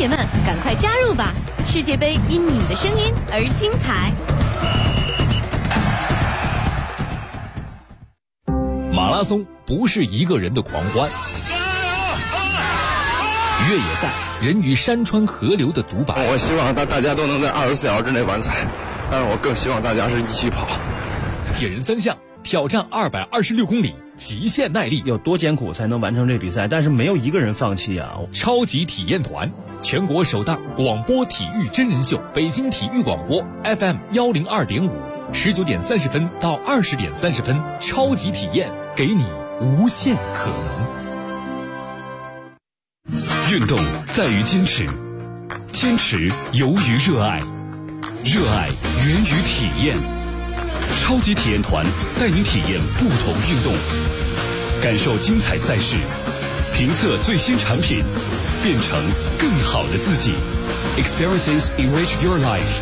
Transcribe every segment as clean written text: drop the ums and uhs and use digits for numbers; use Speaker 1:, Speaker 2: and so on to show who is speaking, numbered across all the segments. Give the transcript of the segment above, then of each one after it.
Speaker 1: 铁们，赶快加入吧！世界杯因你的声音而精彩。
Speaker 2: 马拉松不是一个人的狂欢，越野赛人与山川河流的独白。
Speaker 3: 我希望大家都能在24小时之内完赛，但是我更希望大家是一起跑。
Speaker 2: 铁人三项挑战226公里，极限耐力，
Speaker 4: 有多艰苦才能完成这比赛？但是没有一个人放弃啊！
Speaker 2: 超级体验团，全国首档广播体育真人秀，北京体育广播 FM 102.5，19点30分到20点30分，超级体验，给你无限可能。运动在于坚持，坚持由于热爱，热爱源于体验。超级体验团带你体验不同运动，感受精彩赛事，评测最新产品，变成更好的自己。Experiences enrich your life。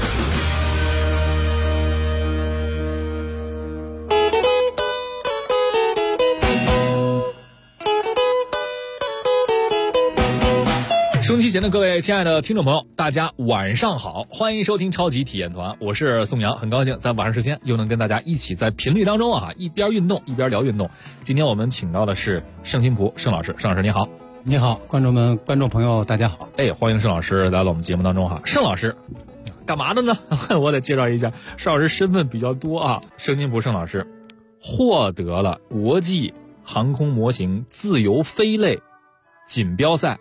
Speaker 2: 收音机前的各位亲爱的听众朋友，大家晚上好，欢迎收听超级体验团，我是宋阳，很高兴在晚上时间又能跟大家一起在频率当中一边运动一边聊运动。今天我们请到的是盛新蒲盛老师，盛老师你好。
Speaker 5: 你好，观众朋友大家好。
Speaker 2: 欢迎盛老师来到我们节目当中盛老师干嘛的呢？我得介绍一下，盛老师身份比较多盛新蒲盛老师获得了国际航空模型自由飞类锦标赛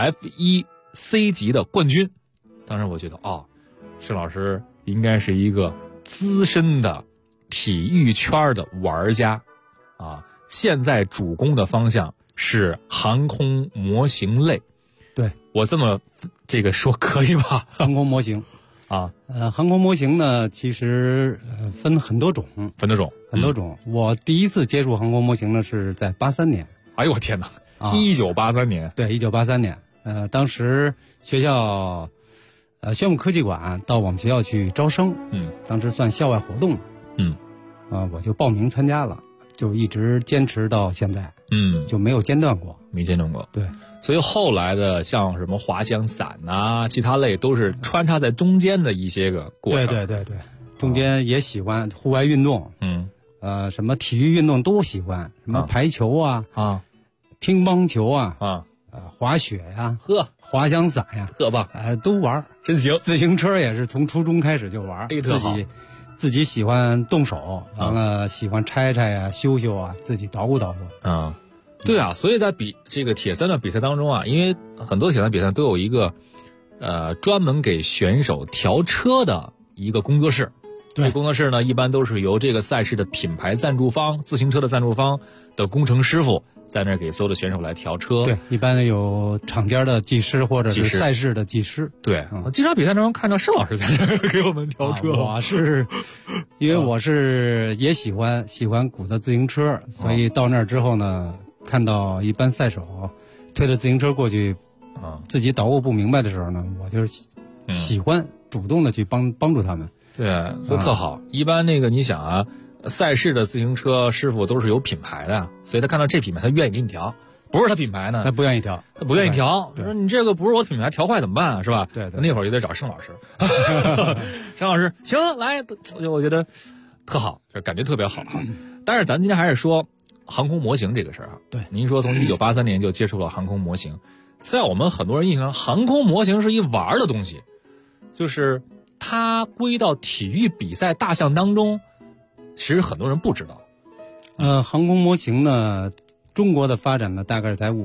Speaker 2: F1C 级的冠军。当时我觉得盛老师应该是一个资深的体育圈的玩家现在主攻的方向是航空模型类。
Speaker 5: 对，
Speaker 2: 我这么说可以吧？
Speaker 5: 航空模型航空模型呢其实分很多种。我第一次接触航空模型呢是在83年。
Speaker 2: 哎呦我天哪！1983年。
Speaker 5: 对，1983年。当时学校宣武科技馆到我们学校去招生，当时算校外活动，我就报名参加了，就一直坚持到现在，就没有间断过。
Speaker 2: 对，所以后来的像什么滑翔伞其他类都是穿插在中间的一些个过程。
Speaker 5: 对，中间也喜欢户外运动，什么体育运动都喜欢，什么排球乒乓球滑雪滑翔伞
Speaker 2: 特棒，
Speaker 5: 都玩，
Speaker 2: 真行。
Speaker 5: 自行车也是从初中开始就玩，自己喜欢动手，完了喜欢拆修自己捣鼓。
Speaker 2: 对所以在这个铁三的比赛当中因为很多铁三比赛都有一个专门给选手调车的一个工作室。
Speaker 5: 对，
Speaker 2: 这工作室呢一般都是由这个赛事的品牌赞助方、自行车的赞助方的工程师傅在那儿给所有的选手来调车。
Speaker 5: 对，一般有厂家的技师或者是赛事的技师。
Speaker 2: 对，我经常比赛中看到盛老师在那儿给我们调车。
Speaker 5: 我是因为我是也喜欢鼓的自行车，所以到那儿之后呢，看到一般赛手推着自行车过去自己捣鼓不明白的时候呢，我就喜欢主动的去帮助他们。
Speaker 2: 对，都特好。一般你想赛事的自行车师傅都是有品牌的，所以他看到这品牌他愿意给你调，不是他品牌呢
Speaker 5: 他不愿意调。
Speaker 2: 他说你这个不是我品牌，调坏怎么办是吧？
Speaker 5: 对，
Speaker 2: 那会儿就得找盛老师。盛老师行来，我觉得特好，这感觉特别好但是咱今天还是说航空模型这个事儿
Speaker 5: 对，
Speaker 2: 您说从1983年就接触了航空模型，在我们很多人印象，航空模型是一玩的东西，就是它归到体育比赛大项当中，其实很多人不知道。
Speaker 5: 航空模型呢，中国的发展呢，大概是在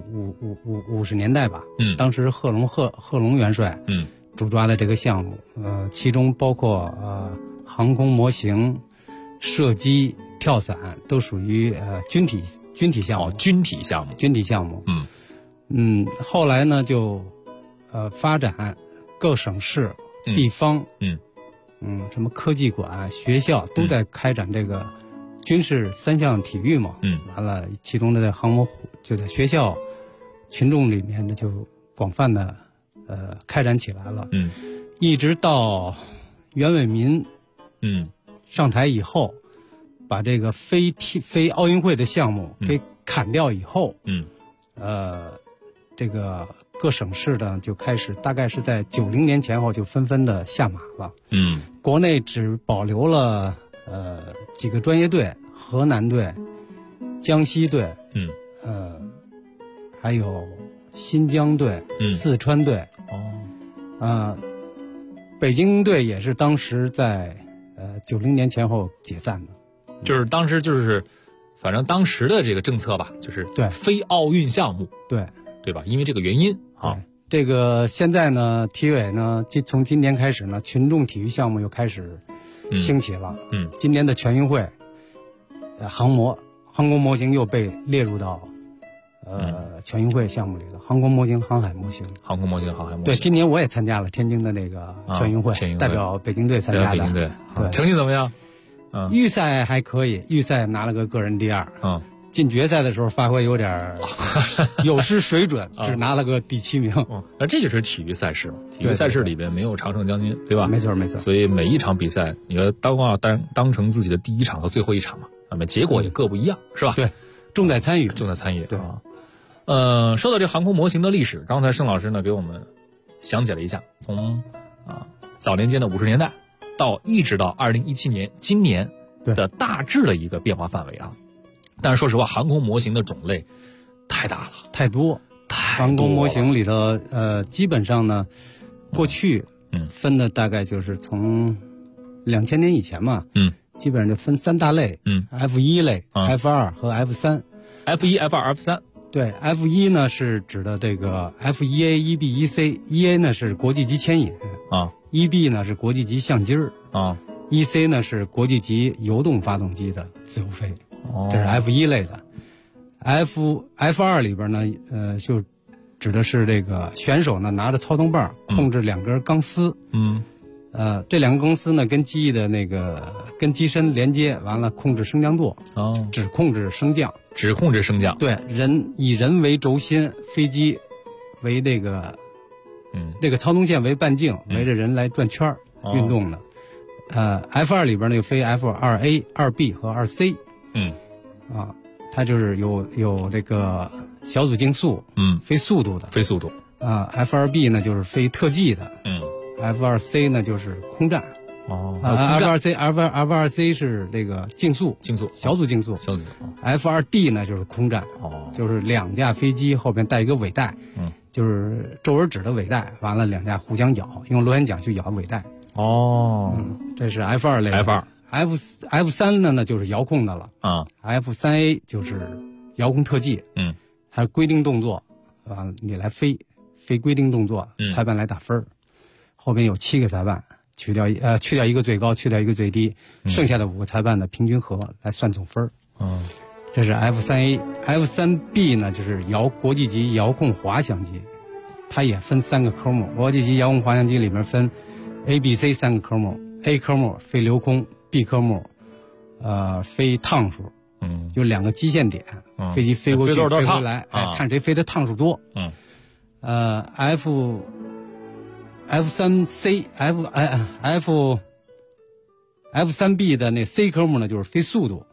Speaker 5: 50年代吧。当时贺龙元帅主抓的这个项目，其中包括航空模型、射击、跳伞都属于军体项目。
Speaker 2: 军体项目。
Speaker 5: 后来呢就发展各省市。地方什么科技馆、学校都在开展这个军事3项体育嘛。完了，其中的航模就在学校群众里面呢就广泛的开展起来了。一直到袁伟民上台以后，把这个非奥运会的项目给砍掉以后，这个各省市呢就开始，大概是在90年前后就纷纷的下马了。国内只保留了几个专业队，河南队、江西队，还有新疆队、四川队。北京队也是当时在90年前后解散的。
Speaker 2: 就是当时反正当时的这个政策吧，就是
Speaker 5: 对
Speaker 2: 非奥运项目，对吧？因为这个原因啊。
Speaker 5: 这个现在呢，体委呢，从今年开始呢，群众体育项目又开始兴起了。今年的全运会，航空模型又被列入到全运会项目里了。航空模型、航海模型。对，今年我也参加了天津的那个全运会，代表北京队参加的。
Speaker 2: 北京队，
Speaker 5: 对，
Speaker 2: 成绩怎么样？
Speaker 5: 预赛还可以，预赛拿了个个人第2。进决赛的时候发挥有点有失水准，只拿了个第7名。
Speaker 2: 那这就是体育赛事嘛，体育赛事里边没有常胜将军，对吧？
Speaker 5: 没错。
Speaker 2: 所以每一场比赛，你要当成自己的第1场和最后1场嘛，那么结果也各不一样，是吧？
Speaker 5: 对，重在参与。
Speaker 2: 对啊。说到这航空模型的历史，刚才盛老师呢给我们详解了一下，从早年间的50年代到一直到2017年今年的大致的一个变化范围啊。但是说实话，航空模型的种类太大了，
Speaker 5: 太多。航空模型里头基本上呢，过去分的大概就是从2000年以前嘛，基本上就分3大类，F1 类、F2 和F3。
Speaker 2: F1、F2、F3。对
Speaker 5: ，F1 呢是指的这个 F1A、1B、1C，1A 呢是国际级牵引，1B 呢是国际级相机，1C 呢是国际级油动发动机的自由飞，这是 F1 类的。F2 里边呢，就指的是这个选手呢拿着操纵棒控制2根钢丝，这2根钢丝呢跟机翼的那个跟机身连接，完了控制升降舵，只控制升降。对，以人为轴心，飞机为这个操纵线为半径，围着人来转圈运动的。F2 里边呢有飞 F2A、2B 和2C。它就是有这个小组竞速，飞速度的。F2B 呢就是飞特技的。F2C 呢就是空战。F2C 是这个竞速小组竞速。F2D 呢就是空战，就是2架飞机后边带一个尾带，就是轴而指的尾带，完了2架互相咬，用螺旋桨去咬尾带。这是 F2 类。F3 呢就是遥控的了F3A 就是遥控特技，还有规定动作，你来飞规定动作，裁判来打分，后边有7个裁判。去掉一个最高，去掉一个最低，剩下的5个裁判的平均和来算总分。这是 F3A。F3B 呢就是国际级遥控滑翔机，它也分3个科目。国际级遥控滑翔机里面分 A、B、C 3个科目。A 科目飞留空，B 科目飞趟数，就2个基线点，飞机飞过去飞回来，看谁飞的趟数多。F3B 的那 C 科目呢，就是飞速度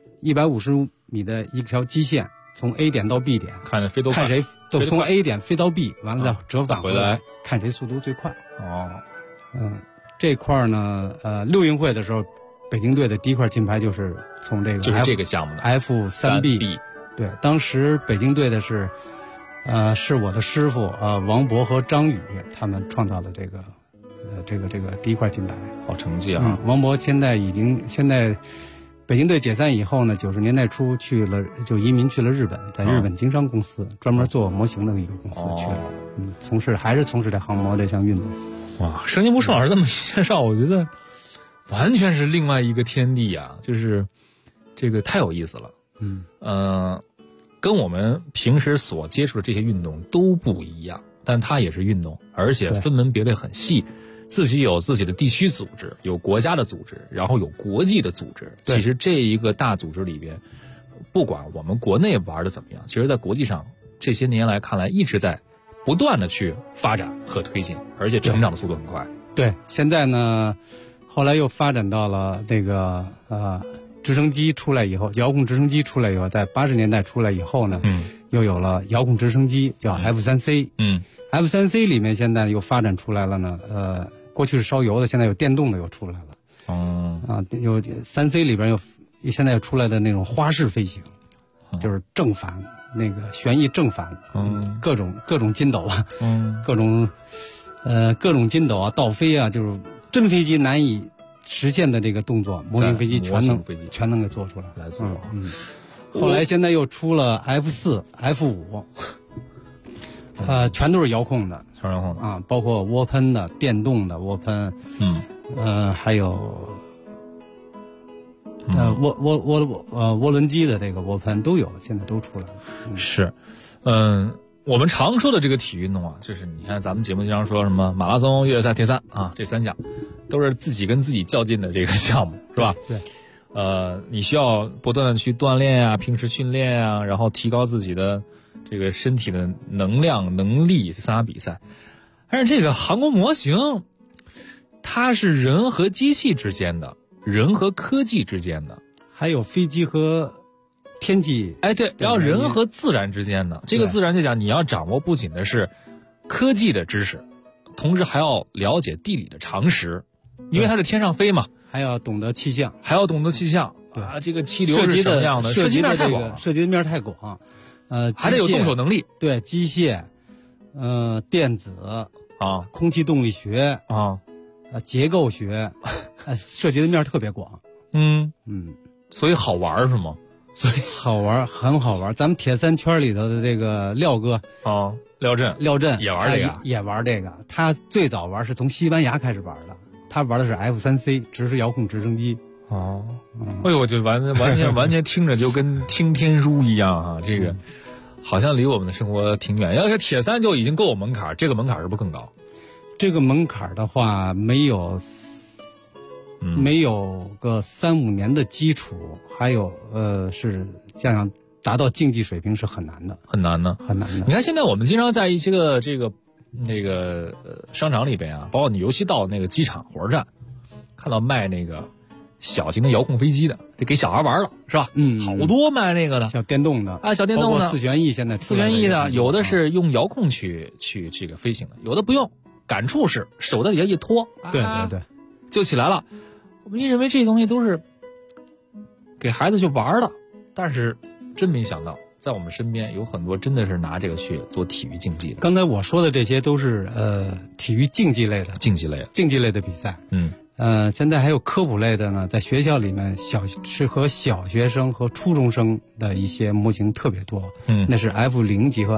Speaker 5: ，155米的一条基线，从 A 点到 B 点，看谁都从 A 点飞到 B， 完了再折返回来，看谁速度最快。这块呢，6运会的时候，北京队的第1块金牌就是从这个
Speaker 2: 就是这个项目的
Speaker 5: F3B。对，当时北京队的是我的师傅王博和张宇他们创造了这个第1块金牌，
Speaker 2: 好成绩啊！
Speaker 5: 王博现在北京队解散以后呢，90年代初就移民去了日本，在日本经商公司专门做模型的一个公司去了，从事这航模这项运动。
Speaker 2: 哇，盛金波盛老师这么一介绍，我觉得完全是另外一个天地啊！就是这个太有意思了。跟我们平时所接触的这些运动都不一样，但它也是运动，而且分门别类很细，自己有自己的地区组织，有国家的组织，然后有国际的组织。其实这一个大组织里边，不管我们国内玩的怎么样，其实在国际上这些年来看来一直在不断的去发展和推进，而且成长的速度很快。
Speaker 5: 对，现在呢，后来又发展到了这个直升机出来以后，遥控直升机出来以后，在80年代出来以后呢， 又有了遥控直升机，叫 F3C。F3C 里面现在又发展出来了呢，过去是烧油的，现在有电动的又出来了。有 3C 里边现在又出来的那种花式飞行，就是正反那个旋翼正反，各种筋斗啊，各种筋斗啊，倒飞啊，就是真飞机难以实现的这个动作，模型飞机全能给做出来。后来现在又出了 F4、F5，全都是遥控的，包括涡喷的、电动的涡喷，还有涡轮机的这个涡喷都有，现在都出来了。
Speaker 2: 是，我们常说的这个体育运动啊，就是你看咱们节目经常说什么马拉松、越野赛、铁三啊，这3项都是自己跟自己较劲的这个项目，是吧？
Speaker 5: 对。
Speaker 2: 你需要不断的去锻炼啊，平时训练啊，然后提高自己的这个身体的能量、能力，参加比赛。但是这个航空模型，它是人和机器之间的，人和科技之间的，
Speaker 5: 还有飞机和天气。
Speaker 2: 对，然后人和自然之间的。这个自然就讲，你要掌握不仅的是科技的知识，同时还要了解地理的常识，因为它是天上飞嘛。
Speaker 5: 还要懂得气象，
Speaker 2: 对啊，这个气流是什么样的？涉及面太广，
Speaker 5: 涉及的面太广，
Speaker 2: 还得有动手能力。
Speaker 5: 对，机械，电子
Speaker 2: 啊，
Speaker 5: 空气动力学啊，结构学，涉及的面特别广。
Speaker 2: 所以好玩是吗？
Speaker 5: 所以好玩，很好玩。咱们铁三圈里头的这个廖哥
Speaker 2: 啊，廖震
Speaker 5: 也玩这个，他最早玩是从西班牙开始玩的。他玩的是 F3C 直遥控直升机。
Speaker 2: 哎呦，就完全听着就跟听天书一样啊！这个好像离我们的生活挺远。要是铁三就已经够有门槛，这个门槛是不是更高？
Speaker 5: 这个门槛的话，没有个3-5年的基础，还有是这样达到竞技水平是很难的。
Speaker 2: 你看现在我们经常在一些个商场里边啊，包括你尤其到那个机场、火车站，看到卖那个小型的遥控飞机的，这给小孩玩了是吧？好多卖那个的
Speaker 5: 小电动的
Speaker 2: 啊，小电动的
Speaker 5: 4旋翼，现在
Speaker 2: 4旋翼的，有的是用遥控去这个飞行的，有的不用，感触式，手在底下一拖，
Speaker 5: 对，
Speaker 2: 就起来了。我们认为这些东西都是给孩子去玩的，但是真没想到。在我们身边有很多真的是拿这个去做体育竞技的。
Speaker 5: 刚才我说的这些都是体育竞技类的比赛。现在还有科普类的呢，在学校里面适合小学生和初中生的一些模型特别多。那是 F0级和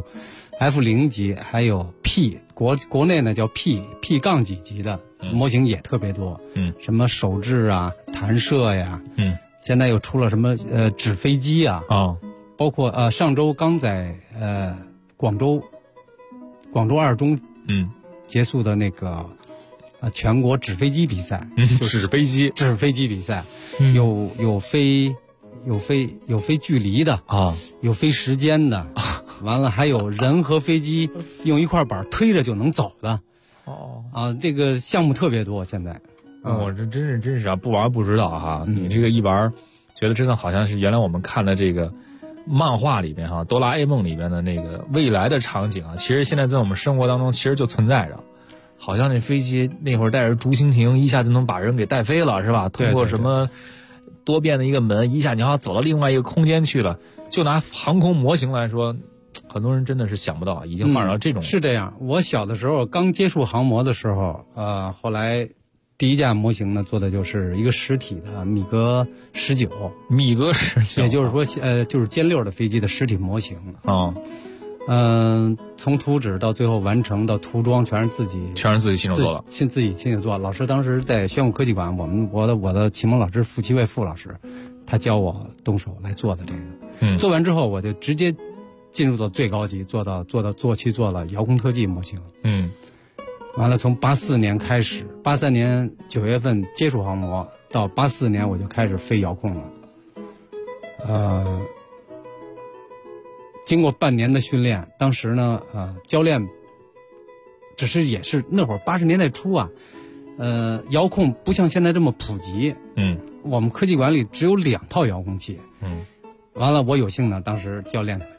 Speaker 5: F0级，还有 P 国内呢叫 P 杠几级的模型也特别多。什么手制啊、弹射呀。现在又出了什么纸飞机啊。包括上周刚在广州二中结束的那个全国纸飞机比赛，
Speaker 2: 纸飞机
Speaker 5: 比赛，有飞距离的啊，有飞时间的，完了还有人和飞机用一块板推着就能走的。这个项目特别多现在。
Speaker 2: 我这真是啊，不玩不知道哈。你这个一玩，觉得真的好像是原来我们看的这个漫画里边哆啦 A 梦里边的那个未来的场景啊，其实现在在我们生活当中其实就存在着。好像那飞机那会儿带着竹蜻蜓一下就能把人给带飞了，是吧？通过什么多变的一个门，一下你好像走到另外一个空间去了。就拿航空模型来说，很多人真的是想不到已经发展到这种。
Speaker 5: 是这样，我小的时候刚接触航模的时候，后来第一架模型呢做的就是一个实体的米格19，也就是说就是歼6的飞机的实体模型啊。从图纸到最后完成到涂装全是自己亲手做了，自己亲手做。老师当时在宣武科技馆，我的启蒙老师傅奇卫傅老师，他教我动手来做的这个。做完之后我就直接进入到最高级，做了遥控特技模型。完了从84年开始，83年9月份接触航模，到84年我就开始飞遥控了。经过半年的训练，当时呢，教练也是那会儿80年代初啊，遥控不像现在这么普及。我们科技馆里只有2套遥控器。完了，我有幸呢，当时教练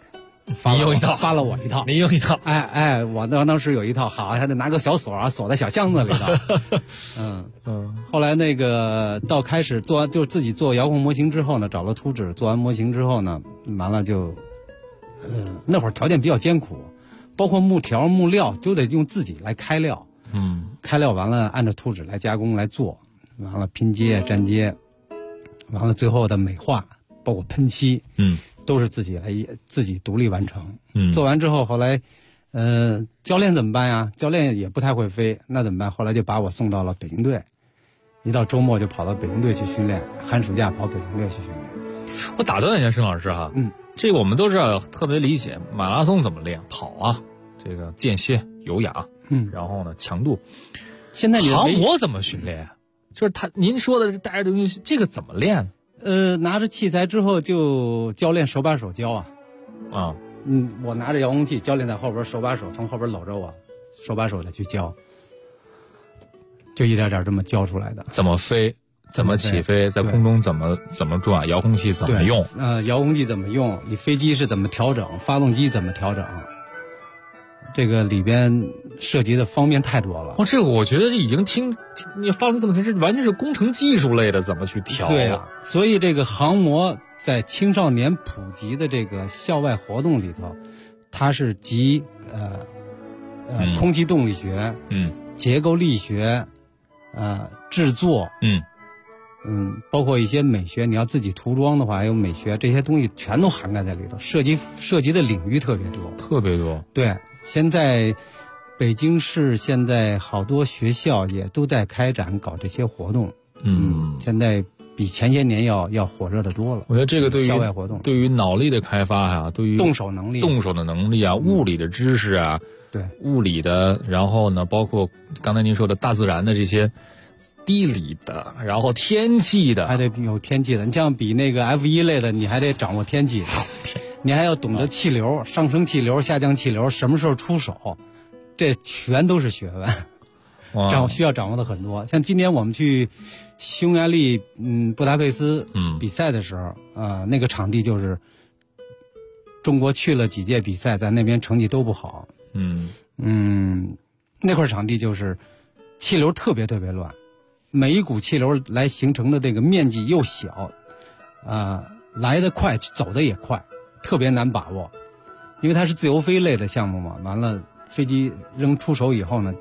Speaker 2: 你用一套，
Speaker 5: 发了我一套，
Speaker 2: 你用一套。
Speaker 5: 我当时有一套，好，还得拿个小锁啊，锁在小箱子里头。后来那个到开始做完，就自己做遥控模型之后呢，找了图纸，做完模型之后呢，完了就，那会儿条件比较艰苦，包括木条、木料都得用自己来开料。开料完了，按照图纸来加工来做，完了拼接、粘接，完了最后的美化，包括喷漆，都是自己独立完成。做完之后，后来，教练怎么办呀？教练也不太会飞，那怎么办？后来就把我送到了北京队，一到周末就跑到北京队去训练，寒暑假跑北京队去训练。
Speaker 2: 我打断一下申老师哈，这个我们都是要特别理解，马拉松怎么练？跑啊，这个间歇、有氧，然后呢强度。
Speaker 5: 现在
Speaker 2: 航模怎么训练？就是您说的带着东西，这个怎么练？
Speaker 5: 拿着器材之后，就教练手把手教啊。我拿着遥控器，教练在后边手把手从后边搂着我，手把手的去教，就一点点这么教出来的。
Speaker 2: 怎么飞？怎么起飞？在空中怎么转？遥控器怎么用？
Speaker 5: 遥控器怎么用？你飞机是怎么调整？发动机怎么调整？这个里边涉及的方面太多了。
Speaker 2: 这个我觉得已经你发动机怎么调，这完全是工程技术类的，怎么去调？
Speaker 5: 对啊，所以这个航模在青少年普及的这个校外活动里头，它是集空气动力学、结构力学、制作、包括一些美学，你要自己涂装的话，还有美学，这些东西全都涵盖在里头，涉及的领域特别多。对，现在北京市现在好多学校也都在开展搞这些活动。现在比前些年要火热的多了。
Speaker 2: 我觉得这个对于
Speaker 5: 校外活动，
Speaker 2: 对于脑力的开发啊，对于
Speaker 5: 动手能力
Speaker 2: 啊，物理的知识啊，
Speaker 5: 对，
Speaker 2: 物理的，然后呢，包括刚才您说的大自然的这些。地理的，然后天气的，
Speaker 5: 还得有天气的。你像比那个 F1类的，你还得掌握天气，你还要懂得气流，上升气流、下降气流，什么时候出手，这全都是学问，需要掌握的很多。像今年我们去匈牙利布达佩斯比赛的时候，那个场地就是中国去了几届比赛，在那边成绩都不好。那块场地就是气流特别乱。每一股气流来形成的这个面积又小，来得快，走得也快，特别难把握。因为它是自由飞类的项目嘛，完了飞机扔出手以后呢，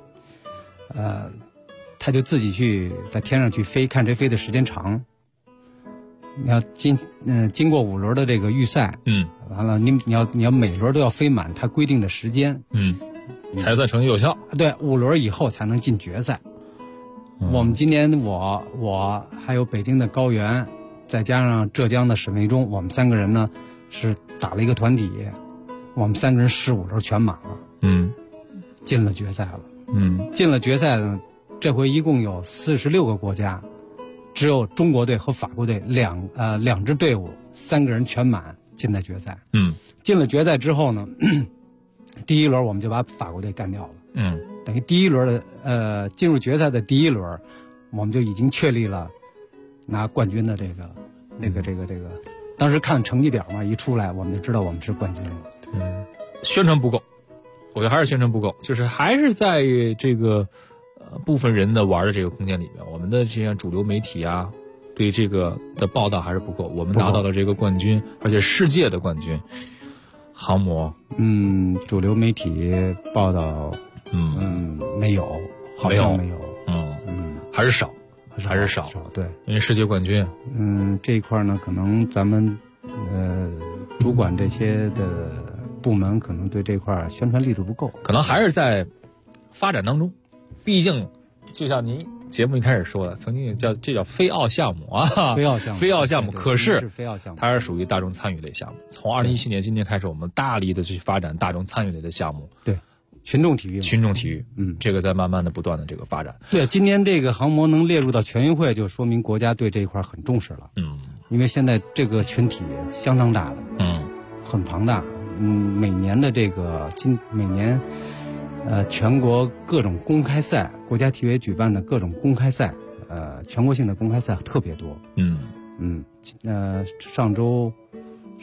Speaker 5: 他就自己去在天上去飞，看谁飞的时间长。你要经过5轮的这个预赛，完了你要每轮都要飞满它规定的时间，
Speaker 2: 才算成绩有效。
Speaker 5: 对，5轮以后才能进决赛。我们今年我还有北京的高原，再加上浙江的沈卫忠，我们3个人呢是打了一个团体，我们3个人15轮全满了，进了决赛了。进了决赛呢，这回一共有46个国家，只有中国队和法国队两支队伍3个人全满进在决赛。进了决赛之后呢，第一轮我们就把法国队干掉了。等于第一轮的进入决赛的第一轮，我们就已经确立了拿冠军的这个。当时看成绩表嘛，一出来我们就知道我们是冠军了。
Speaker 2: 宣传不够，我觉得还是宣传不够，就是还是在这个部分人的玩的这个空间里面，我们的这些主流媒体啊，对这个的报道还是不够。我们拿到了这个冠军，而且世界的冠军，航模。
Speaker 5: 主流媒体报道。没有，好像没有，
Speaker 2: 还是少，
Speaker 5: 对，
Speaker 2: 因为世界冠军，
Speaker 5: 这一块呢，可能咱们主管这些的部门可能对这块宣传力度不够，
Speaker 2: 可能还是在发展当中。毕竟，就像您节目一开始说的，曾经这叫非奥项目啊，
Speaker 5: 非奥项目，
Speaker 2: 可是
Speaker 5: 非奥项目，
Speaker 2: 它是属于大众参与类项目。从2017年今年开始，我们大力的去发展大众参与类的项目。
Speaker 5: 对。群众体育，
Speaker 2: 这个在慢慢的不断的这个发展。
Speaker 5: 对，今年这个航模能列入到全运会，就说明国家对这一块很重视了。因为现在这个群体相当大的，很庞大。每年的每年，全国各种公开赛，国家体委举办的各种公开赛，全国性的公开赛特别多。上周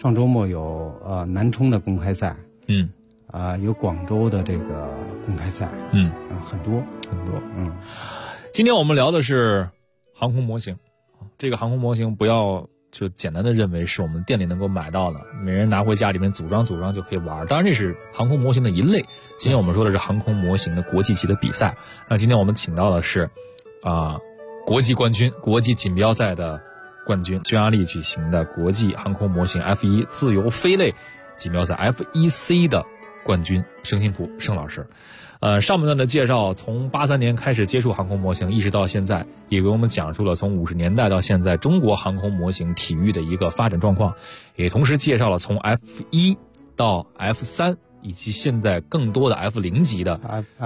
Speaker 5: 上周末有南充的公开赛，有广州的这个公开赛，很多。
Speaker 2: 今天我们聊的是航空模型，这个航空模型不要就简单的认为是我们店里能够买到的，每人拿回家里面组装就可以玩。当然这是航空模型的一类，今天我们说的是航空模型的国际级的比赛。那今天我们请到的是国际冠军，国际锦标赛的冠军，匈牙利举行的国际航空模型 F1 自由飞类锦标赛 F1C 的冠军盛新普盛老师。上半段的介绍，从83年开始接触航空模型，一直到现在，也给我们讲述了从50年代到现在中国航空模型体育的一个发展状况，也同时介绍了从 F1 到 F3 以及现在更多的 F0 级的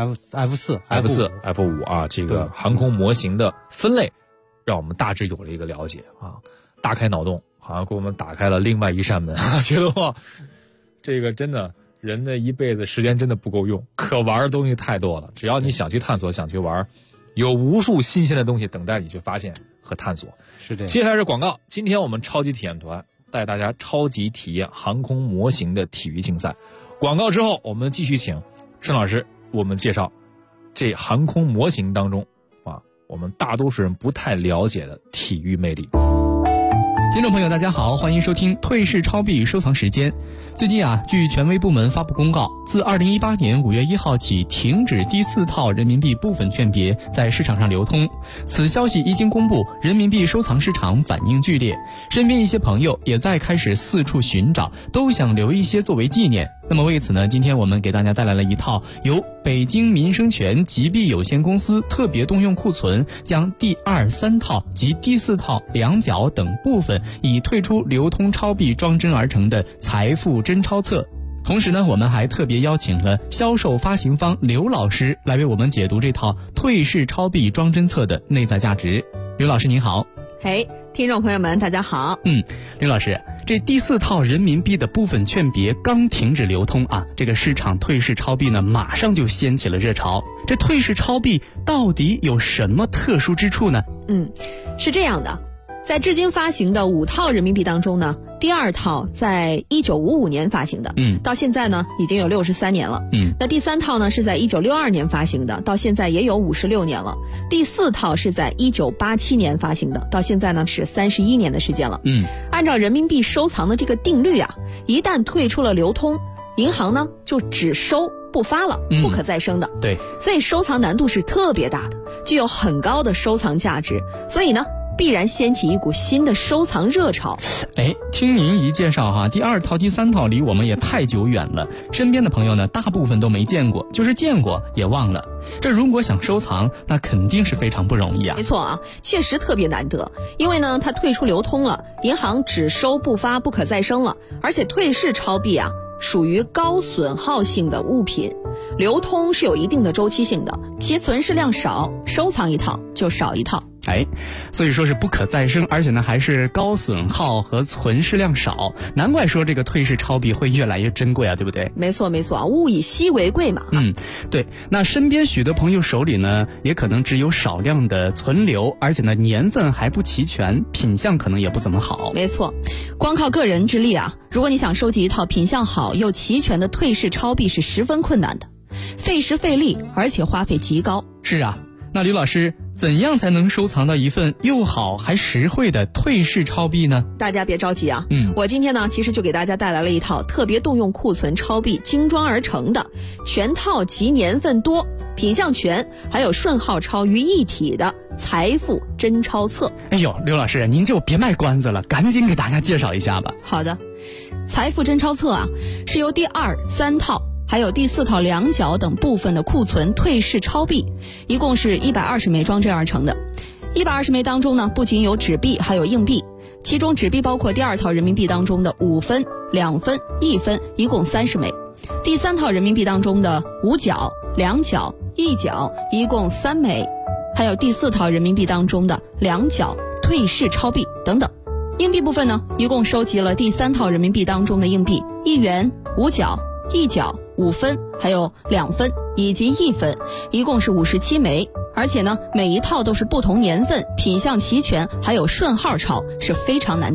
Speaker 2: F4 啊，这个航空模型的分类，让我们大致有了一个了解啊，大开脑洞，好像给我们打开了另外一扇门啊，觉得哇，这个真的。人的一辈子时间真的不够用，可玩的东西太多了。只要你想去探索，想去玩，有无数新鲜的东西等待你去发现和探索。
Speaker 5: 是这样。
Speaker 2: 接下来是广告。今天我们超级体验团带大家超级体验航空模型的体育竞赛。广告之后，我们继续请盛老师我们介绍这航空模型当中我们大多数人不太了解的体育魅力。
Speaker 6: 听众朋友大家好，欢迎收听退市超币收藏时间。最近据权威部门发布公告，自2018年5月1号起停止第4套人民币部分券别在市场上流通。此消息一经公布，人民币收藏市场反应剧烈，身边一些朋友也在开始四处寻找，都想留一些作为纪念。那么为此呢，今天我们给大家带来了一套由北京民生权集币有限公司特别动用库存将第2、3套及第4套两角等部分已退出流通超币装帧而成的财富真钞册。同时呢，我们还特别邀请了销售发行方刘老师来为我们解读这套退市超币装帧册的内在价值。刘老师您好。
Speaker 7: 听众朋友们大家好。
Speaker 6: 刘老师，这第4套人民币的部分券别刚停止流通这个市场退市超币呢马上就掀起了热潮。这退市超币到底有什么特殊之处呢？
Speaker 7: 是这样的，在至今发行的5套人民币当中呢，第2套在1955年发行的，到现在呢已经有63年了。那第3套呢是在1962年发行的，到现在也有56年了。第4套是在1987年发行的，到现在呢是31年的时间了。按照人民币收藏的这个定律一旦退出了流通，银行呢就只收不发了，不可再生的。
Speaker 6: 对，
Speaker 7: 所以收藏难度是特别大的，具有很高的收藏价值，所以呢必然掀起一股新的收藏热潮。
Speaker 6: 听您一介绍第2套第3套离我们也太久远了，身边的朋友呢大部分都没见过，就是见过也忘了。这如果想收藏，那肯定是非常不容易
Speaker 7: 没错确实特别难得，因为呢它退出流通了，银行只收不发，不可再生了，而且退市超币属于高损耗性的物品，流通是有一定的周期性的，其存世量少，收藏一套就少一套。
Speaker 6: 所以说是不可再生，而且呢还是高损耗和存世量少，难怪说这个退市超币会越来越珍贵对不对？
Speaker 7: 没错物以稀为贵嘛。
Speaker 6: 对。那身边许多朋友手里呢也可能只有少量的存留，而且呢年份还不齐全，品相可能也不怎么好。
Speaker 7: 没错，光靠个人之力如果你想收集一套品相好又齐全的退市超币是十分困难的，费时费力，而且花费极高。
Speaker 6: 是那刘老师，怎样才能收藏到一份又好还实惠的退市超币呢？
Speaker 7: 大家别着急我今天呢其实就给大家带来了一套特别动用库存超币精装而成的全套集年份多、品相全还有顺号钞于一体的财富真钞册。
Speaker 6: 刘老师您就别卖关子了，赶紧给大家介绍一下吧。
Speaker 7: 好的，财富真钞册是由第2、3套还有第4套两角等部分的库存退市超币，一共是120枚装帧而成的。120枚当中呢，不仅有纸币，还有硬币。其中纸币包括第2套人民币当中的5分、2分、1分，一共30枚；第3套人民币当中的5角、2角、1角，一共3枚；还有第4套人民币当中的2角退市超币等等。硬币部分呢，一共收集了第3套人民币当中的硬币1元、5角、1角、5分，还有2分以及1分，一共是57枚。而且呢，每一套都是不同年份、品相齐全，还有顺号钞，是非常难得的。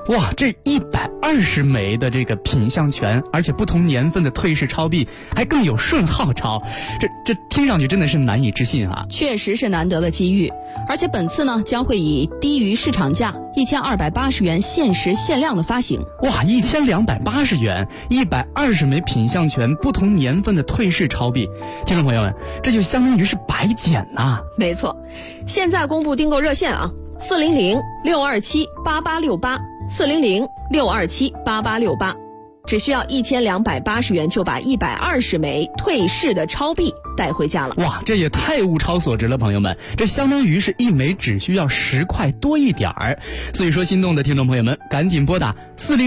Speaker 6: 哇，这120枚的这个品项权，而且不同年份的退市超币，还更有顺号钞，这听上去真的是难以置信啊！
Speaker 7: 确实是难得的机遇，而且本次呢将会以低于市场价1280元限时限量的发行。
Speaker 6: 哇，1280元，120枚品项权，不同年份的退市超币，听众朋友们，这就相当于是白捡呐！
Speaker 7: 没错，现在公布订购热线啊，400-627-8868，400-627-8868，只需要1280元就把120枚退市的超币带回家了。
Speaker 6: 哇，这也太物超所值了，朋友们，这相当于是一枚只需要10块多一点儿。所以说，心动的听众朋友们，赶紧拨打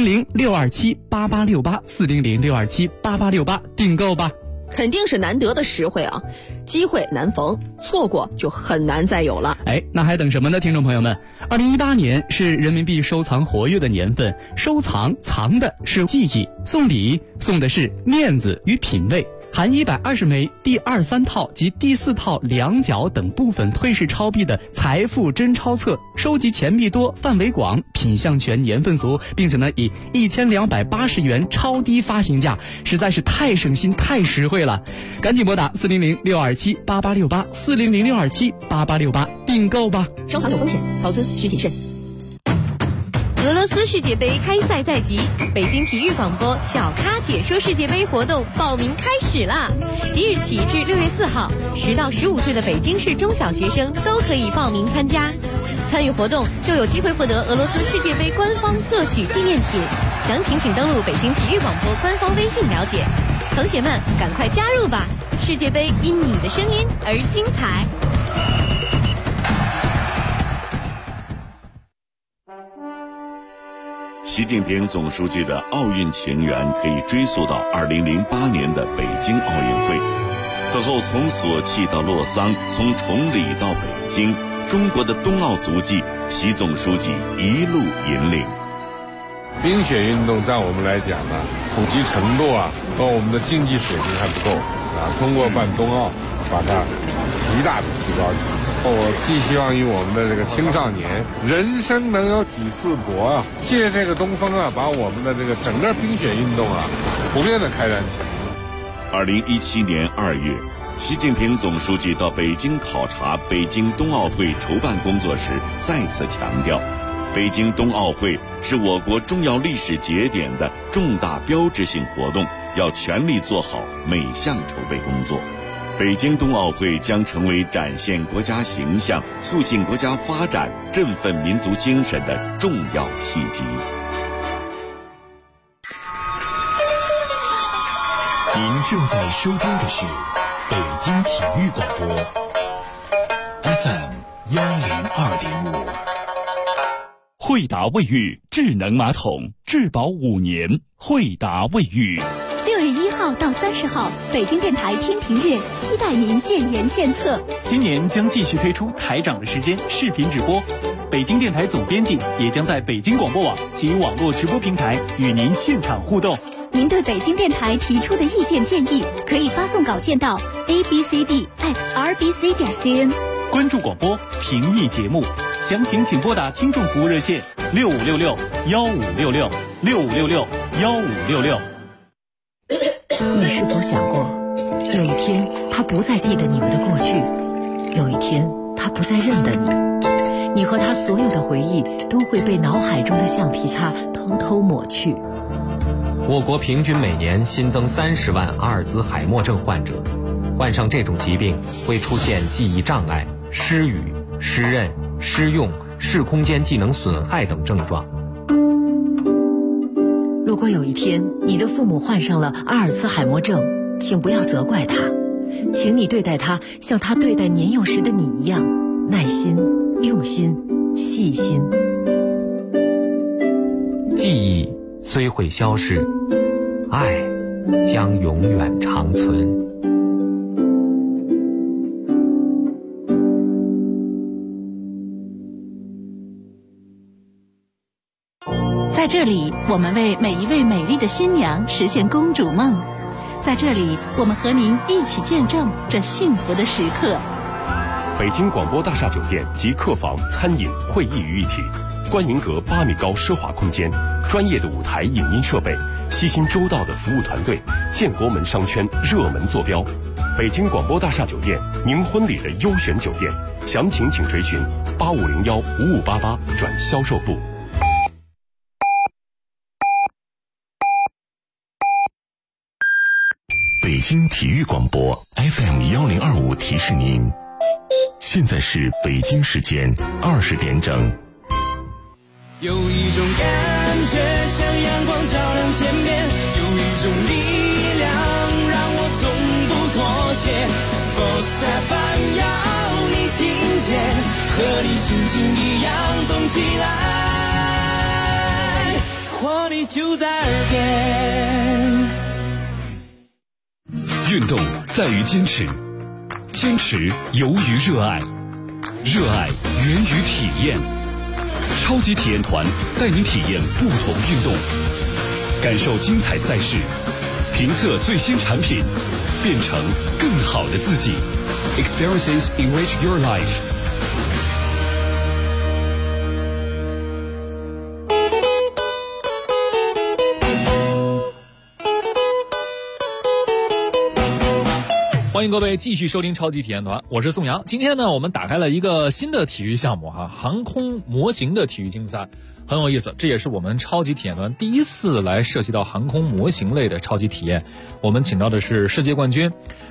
Speaker 6: 400-627-8868，400-627-8868订购吧。
Speaker 7: 肯定是难得的实惠啊，机会难逢，错过就很难再有了。
Speaker 6: 那还等什么呢，听众朋友们？2018年是人民币收藏活跃的年份，收藏藏的是记忆，送礼送的是面子与品味。含120枚第2、3套及第4套两角等部分退市超币的财富真钞册，收集钱币多、范围广、品项全、年份足，并且呢以1280元超低发行价，实在是太省心、太实惠了。赶紧拨打400-627-8868，400-627-8868订购吧。
Speaker 7: 收藏有风险，投资需谨慎。
Speaker 1: 俄罗斯世界杯开赛在即，北京体育广播小咖解说世界杯活动报名开始啦！即日起至6月4号，10到15岁的北京市中小学生都可以报名参加。参与活动就有机会获得俄罗斯世界杯官方特许纪念品，详情请登录北京体育广播官方微信了解。同学们，赶快加入吧！世界杯因你的声音而精彩。
Speaker 8: 习近平总书记的奥运情缘可以追溯到2008年的北京奥运会。此后从索契到洛桑，从崇礼到北京，中国的冬奥足迹，习总书记一路引领。
Speaker 9: 冰雪运动在我们来讲呢，普及程度和我们的竞技水平还不够通过办冬奥，把它极大的提高起来。我寄希望于我们的这个青少年，人生能有几次搏借这个东风把我们的这个整个冰雪运动普遍的开展起来。
Speaker 8: 2017年2月，习近平总书记到北京考察北京冬奥会筹办工作时，再次强调，北京冬奥会是我国重要历史节点的重大标志性活动，要全力做好每项筹备工作。北京冬奥会将成为展现国家形象、促进国家发展、振奋民族精神的重要契机。
Speaker 10: 您正在收听的是北京体育广播 FM 102.5。
Speaker 11: 惠达卫浴智能马桶，质保5年。惠达卫浴。
Speaker 12: 6月1号到30号，北京电台听评月期待您建言献策。
Speaker 11: 今年将继续推出台长的时间视频直播，北京电台总编辑也将在北京广播网及网络直播平台与您现场互动。
Speaker 12: 您对北京电台提出的意见建议，可以发送稿件到 abcd@rbc.cn。
Speaker 11: 关注广播，评议节目，详情请拨打听众服务热线6566-1566，6566-1566。
Speaker 13: 你是否想过，有一天他不再记得你们的过去，有一天他不再认得你，你和他所有的回忆都会被脑海中的橡皮擦偷偷抹去。
Speaker 14: 我国平均每年新增30万阿尔兹海默症患者，患上这种疾病会出现记忆障碍、失语、失认、失用、视空间技能损害等症状。
Speaker 13: 如果有一天你的父母患上了阿尔兹海默症，请不要责怪他，请你对待他像他对待年幼时的你一样，耐心、用心、细心。
Speaker 14: 记忆虽会消逝，爱将永远长存。
Speaker 15: 在这里，我们为每一位美丽的新娘实现公主梦。在这里，我们和您一起见证这幸福的时刻。
Speaker 16: 北京广播大厦酒店及客房、餐饮、会议于一体， 观云阁8米高奢华空间，专业的舞台影音设备，悉心周到的服务团队，建国门商圈热门坐标。北京广播大厦酒店，您婚礼的优选酒店，详情请垂询85015588转销售部。
Speaker 10: 北京体育广播 FM1025提示您，现在是北京时间20点整。
Speaker 17: 有一种感觉像阳光照亮天边，有一种力量让我从不妥协。Sports FM 要你听见，和你心情一样动起来，活力就在耳边。
Speaker 18: 运动在于坚持，坚持由于热爱，热爱源于体验。超级体验团带您体验不同运动，感受精彩赛事，评测最新产品，变成更好的自己。Experiences enrich your life。
Speaker 2: 欢迎各位继续收听超级体验团，我是宋阳。今天呢，我们打开了一个新的体育项目哈，航空模型的体育竞赛，很有意思。这也是我们超级体验团第一次来涉及到航空模型类的超级体验。我们请到的是世界冠军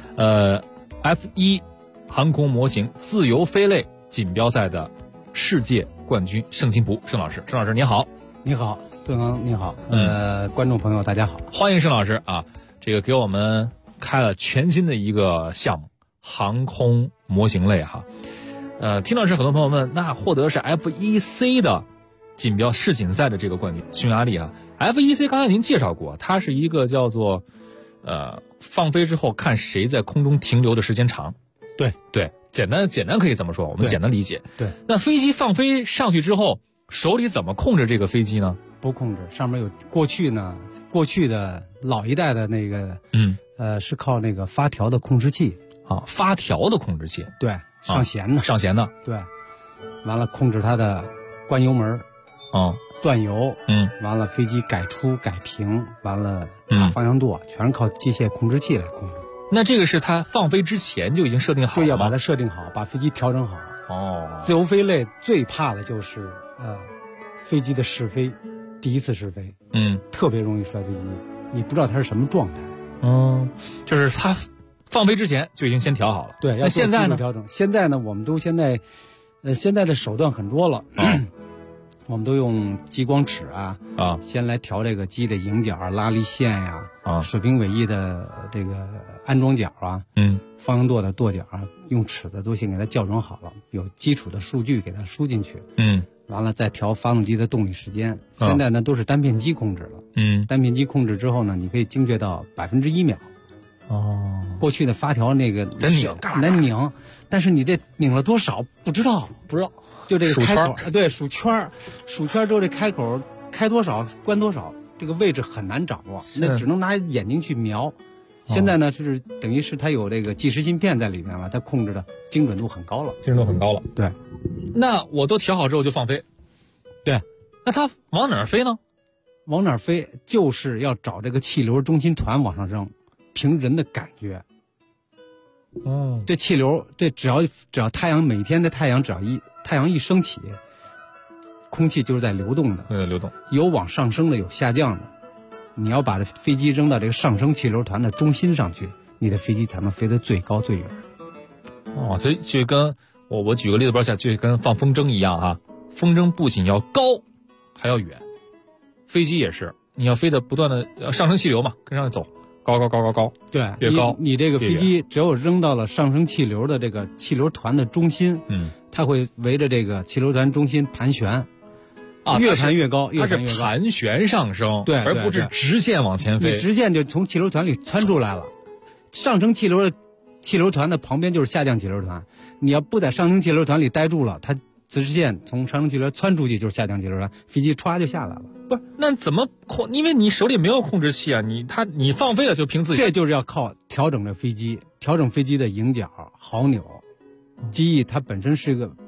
Speaker 2: ，F1 航空模型自由飞类锦标赛的世界冠军盛金璞盛老师。盛老师您好。
Speaker 5: 你好，宋阳你好，观众朋友大家好，
Speaker 2: 欢迎盛老师啊，这个给我们开了全新的一个项目，航空模型类哈。听到这很多朋友问，那获得是 F1C 的锦标世锦赛的这个冠军，匈牙利啊。F1C 刚才您介绍过，它是一个叫做放飞之后看谁在空中停留的时间长。
Speaker 5: 对
Speaker 2: 对，简单可以这么说，我们简单理解。
Speaker 5: 对，
Speaker 2: 那飞机放飞上去之后，手里怎么控制这个飞机呢？
Speaker 5: 不控制，上面有过去的老一代的那个是靠那个发条的控制器
Speaker 2: 啊，发条的控制器，
Speaker 5: 对，上弦的，
Speaker 2: 上弦的，
Speaker 5: 对，完了控制它的关油门，断油，完了飞机改出改平，完了打方向舵，全是靠机械控制器来控制。
Speaker 2: 那这个是它放飞之前就已经设定好了吗？
Speaker 5: 对，要把它设定好，把飞机调整好。
Speaker 2: 哦，
Speaker 5: 自由飞类最怕的就是飞机的试飞，第一次试飞，特别容易摔飞机，你不知道它是什么状态。
Speaker 2: 就是它放飞之前就已经先调好了。
Speaker 5: 对，
Speaker 2: 那现在呢？
Speaker 5: 调整。现在呢，我们都现在的手段很多了，我们都用激光尺先来调这个机的迎角、拉力线呀，水平尾翼的这个安装角方向舵的舵角用尺子都先给它校准好了，有基础的数据给它输进去，完了再调发动机的动力时间。现在呢都是单片机控制了，单片机控制之后呢，你可以精确到1%秒。过去的发条那个难拧，但是你这拧了多少不知道，就这个开口，对，数圈之后这开口开多少关多少，这个位置很难掌握，那只能拿眼睛去瞄。现在呢，就是等于是它有这个计时芯片在里面了，它控制的精准度很高了。对。
Speaker 2: 那我都调好之后就放飞。
Speaker 5: 对。
Speaker 2: 那它往哪儿飞呢？
Speaker 5: 往哪儿飞就是要找这个气流中心团往上扔，凭人的感觉。这气流，这只要太阳每天的太阳太阳一升起，空气就是在流动的。
Speaker 2: 流动。有
Speaker 5: 往上升的，有下降的。你要把这飞机扔到这个上升气流团的中心上去，你的飞机才能飞得最高最远。
Speaker 2: 所以就跟我举个例子，就跟放风筝一样哈。风筝不仅要高，还要远。飞机也是，你要飞得不断的上升气流嘛，跟上去走，高。
Speaker 5: 对，
Speaker 2: 越高
Speaker 5: 你这个飞机只有扔到了上升气流的这个气流团的中心，它会围着这个气流团中心盘旋。越盘越高，
Speaker 2: 它是盘旋上升，
Speaker 5: 对，
Speaker 2: 而不是直线往前飞。
Speaker 5: 你直线就从气流团里窜出来了，上升气流的气流团的旁边就是下降气流团。你要不在上升气流团里待住了，它直线从上升气流窜出去就是下降气流团，飞机歘就下来了。
Speaker 2: 不是，那怎么控？因为你手里没有控制器啊，你放飞了就凭自己。
Speaker 5: 这就是要靠调整飞机的迎角、毫钮。机翼它本身是个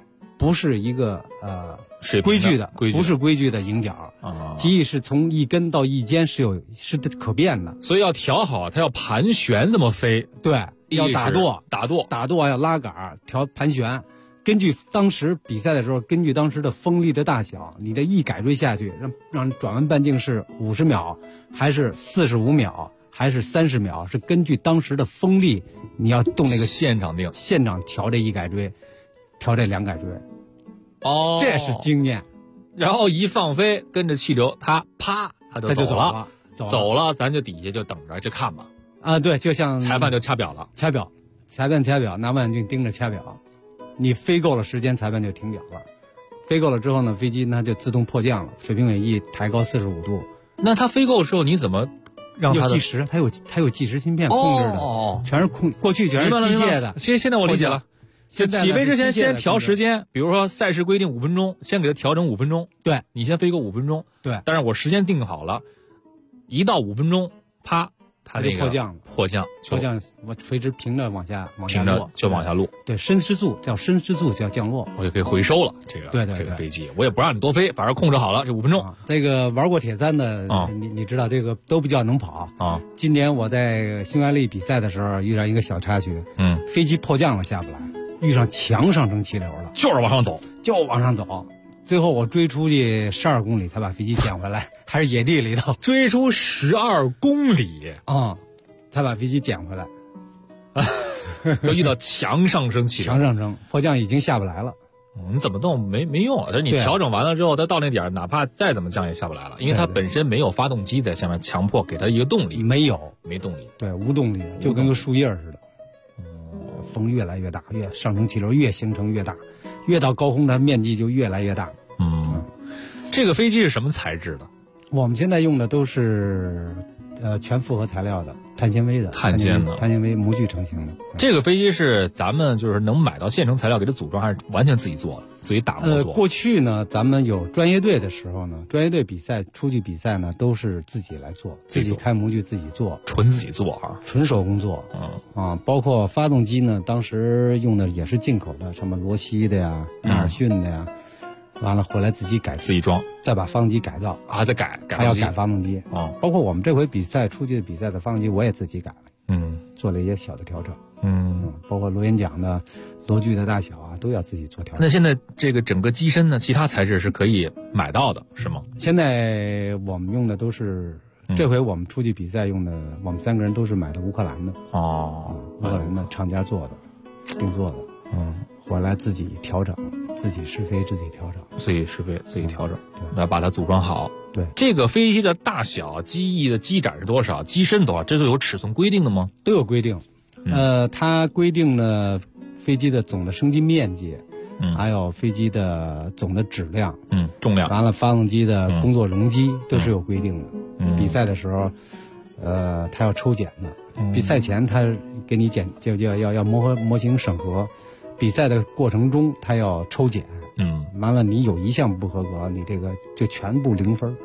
Speaker 5: 不是一个规矩的，不是规矩的迎角啊。机翼是从一根到一尖是可变的，
Speaker 2: 所以要调好，它要盘旋这么飞。
Speaker 5: 对，要打舵要拉杆调盘旋。根据当时比赛的时候，根据当时的风力的大小，你的翼改锥下去，让转弯半径是50秒，还是45秒，还是30秒，是根据当时的风力，你要动那个
Speaker 2: 现场定，
Speaker 5: 现场调这一改锥，调这2改锥。
Speaker 2: 哦，
Speaker 5: 这是经验。
Speaker 2: 然后一放飞，跟着气流，它就走了，咱就底下就等着就看吧。
Speaker 5: 啊，对，就像
Speaker 2: 裁判就掐表了，
Speaker 5: 裁判掐表，拿望远镜盯着掐表。你飞够了时间，裁判就停表了。飞够了之后呢，飞机它就自动迫降了，水平尾翼抬高45度。
Speaker 2: 那它飞够之后，你怎么让它
Speaker 5: 有计时？它有计时芯片控制的，全是过去全是机械的。
Speaker 2: 现在我理解了。就起飞之前先调时间，比如说赛事规定5分钟，先给它调整5分钟。
Speaker 5: 对，
Speaker 2: 你先飞够5分钟。
Speaker 5: 对，
Speaker 2: 但是我时间定好了，一到5分钟，啪。它
Speaker 5: 就迫降，我垂直平着往下落，
Speaker 2: 就往下落。
Speaker 5: 对，伸失速叫降落，
Speaker 2: 我就可以回收了。这个飞机，我也不让你多飞，反正控制好了这5分钟。
Speaker 5: 这个玩过铁三的，你知道这个都比较能跑
Speaker 2: 啊。
Speaker 5: 今年我在匈牙利比赛的时候遇上一个小插曲，飞机迫降了下不来，遇上强上升气流了，
Speaker 2: 就是往上走。
Speaker 5: 最后我追出去12公里才把飞机捡回来，还是野地里头
Speaker 2: 追出12公里
Speaker 5: 才把飞机捡回来。
Speaker 2: 都遇到强上升气流，
Speaker 5: 迫降已经下不来了。
Speaker 2: 你怎么动没用啊？你调整完了之后，它到那点哪怕再怎么降也下不来了，因为它本身没有发动机在下面强迫给它一个动力，
Speaker 5: 没
Speaker 2: 动力，
Speaker 5: 对，无动力，就跟个树叶似的。风越来越大，上升气流越形成越大。越到高空，它面积就越来越大。
Speaker 2: 这个飞机是什么材质的？
Speaker 5: 我们现在用的都是全复合材料的，碳纤维的，碳纤维模具成型的。
Speaker 2: 这个飞机是咱们就是能买到现成材料给它组装，还是完全自己做的，自己打磨做？
Speaker 5: 过去呢，咱们有专业队的时候呢，专业队出去比赛呢，都是自己来做，自己开模具自己做，
Speaker 2: 纯自己做啊，
Speaker 5: 纯手工做。包括发动机呢，当时用的也是进口的，什么罗西的呀、纳尔逊的呀。完了回来自己改，
Speaker 2: 自己装，
Speaker 5: 再把发动机改造
Speaker 2: 啊，再改，
Speaker 5: 还要改发动机啊。包括我们这回出去的比赛的发动机，我也自己改了，做了一些小的调整，包括螺旋桨的螺距的大小啊，都要自己做调整。
Speaker 2: 那现在这个整个机身呢，其他材质是可以买到的，是吗？
Speaker 5: 现在我们用的都是，这回我们出去比赛用的，我们3个人都是买的乌克兰的乌克兰的厂家做的，定做的，回来自己调整，自己试飞自己调整，
Speaker 2: 自己试飞自己调整，来把它组装好。
Speaker 5: 对，
Speaker 2: 这个飞机的大小、机翼的机展是多少，机身多少，这都有尺寸规定的吗？
Speaker 5: 都有规定。它规定的飞机的总的升机面积，还有飞机的总的质量，
Speaker 2: 重量，
Speaker 5: 完了发动机的工作容积都是有规定的。比赛的时候，它要抽检的。比赛前它给你检，就要模型审核。比赛的过程中，他要抽检，完了你有一项不合格，你这个就全部0分。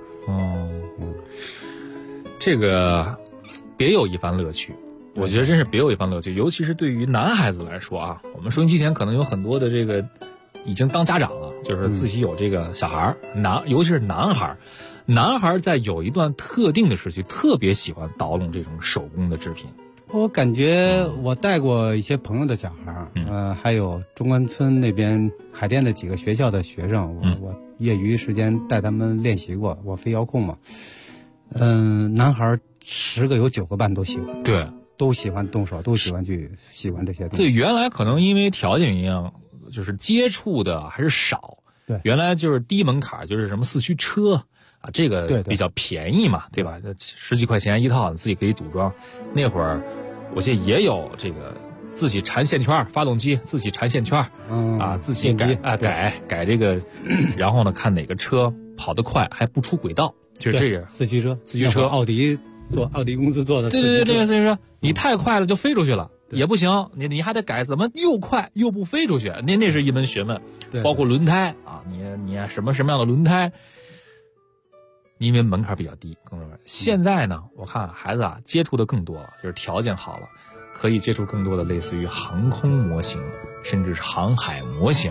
Speaker 2: 这个别有一番乐趣，我觉得真是别有一番乐趣，尤其是对于男孩子来说啊，我们收音机前可能有很多的这个已经当家长了，就是自己有这个小孩尤其是男孩在有一段特定的时期，特别喜欢捣弄这种手工的制品。
Speaker 5: 我感觉我带过一些朋友的小孩，还有中关村那边海淀的几个学校的学生，我业余时间带他们练习过，我飞遥控嘛。男孩10个有9个半都喜欢，
Speaker 2: 对，
Speaker 5: 都喜欢动手，都喜欢这些东西。
Speaker 2: 对，原来可能因为条件一样，就是接触的还是少。
Speaker 5: 对，
Speaker 2: 原来就是低门槛，就是什么4驱车。这个比较便宜嘛，对吧？10几块钱一套，你自己可以组装。那会儿，我记得也有这个自己缠线圈，发动机自己缠线圈，自己改这个，然后呢，看哪个车跑得快还不出轨道，就是这个
Speaker 5: 四驱车，奥迪公司做的。
Speaker 2: 对，这个四驱车，你太快了就飞出去了。也不行，你还得改，怎么又快又不飞出去？那是一门学问。包括轮胎啊，你什么样的轮胎？因为门槛比较低，现在呢，我看孩子接触的更多了，就是条件好了，可以接触更多的类似于航空模型，甚至是航海模型，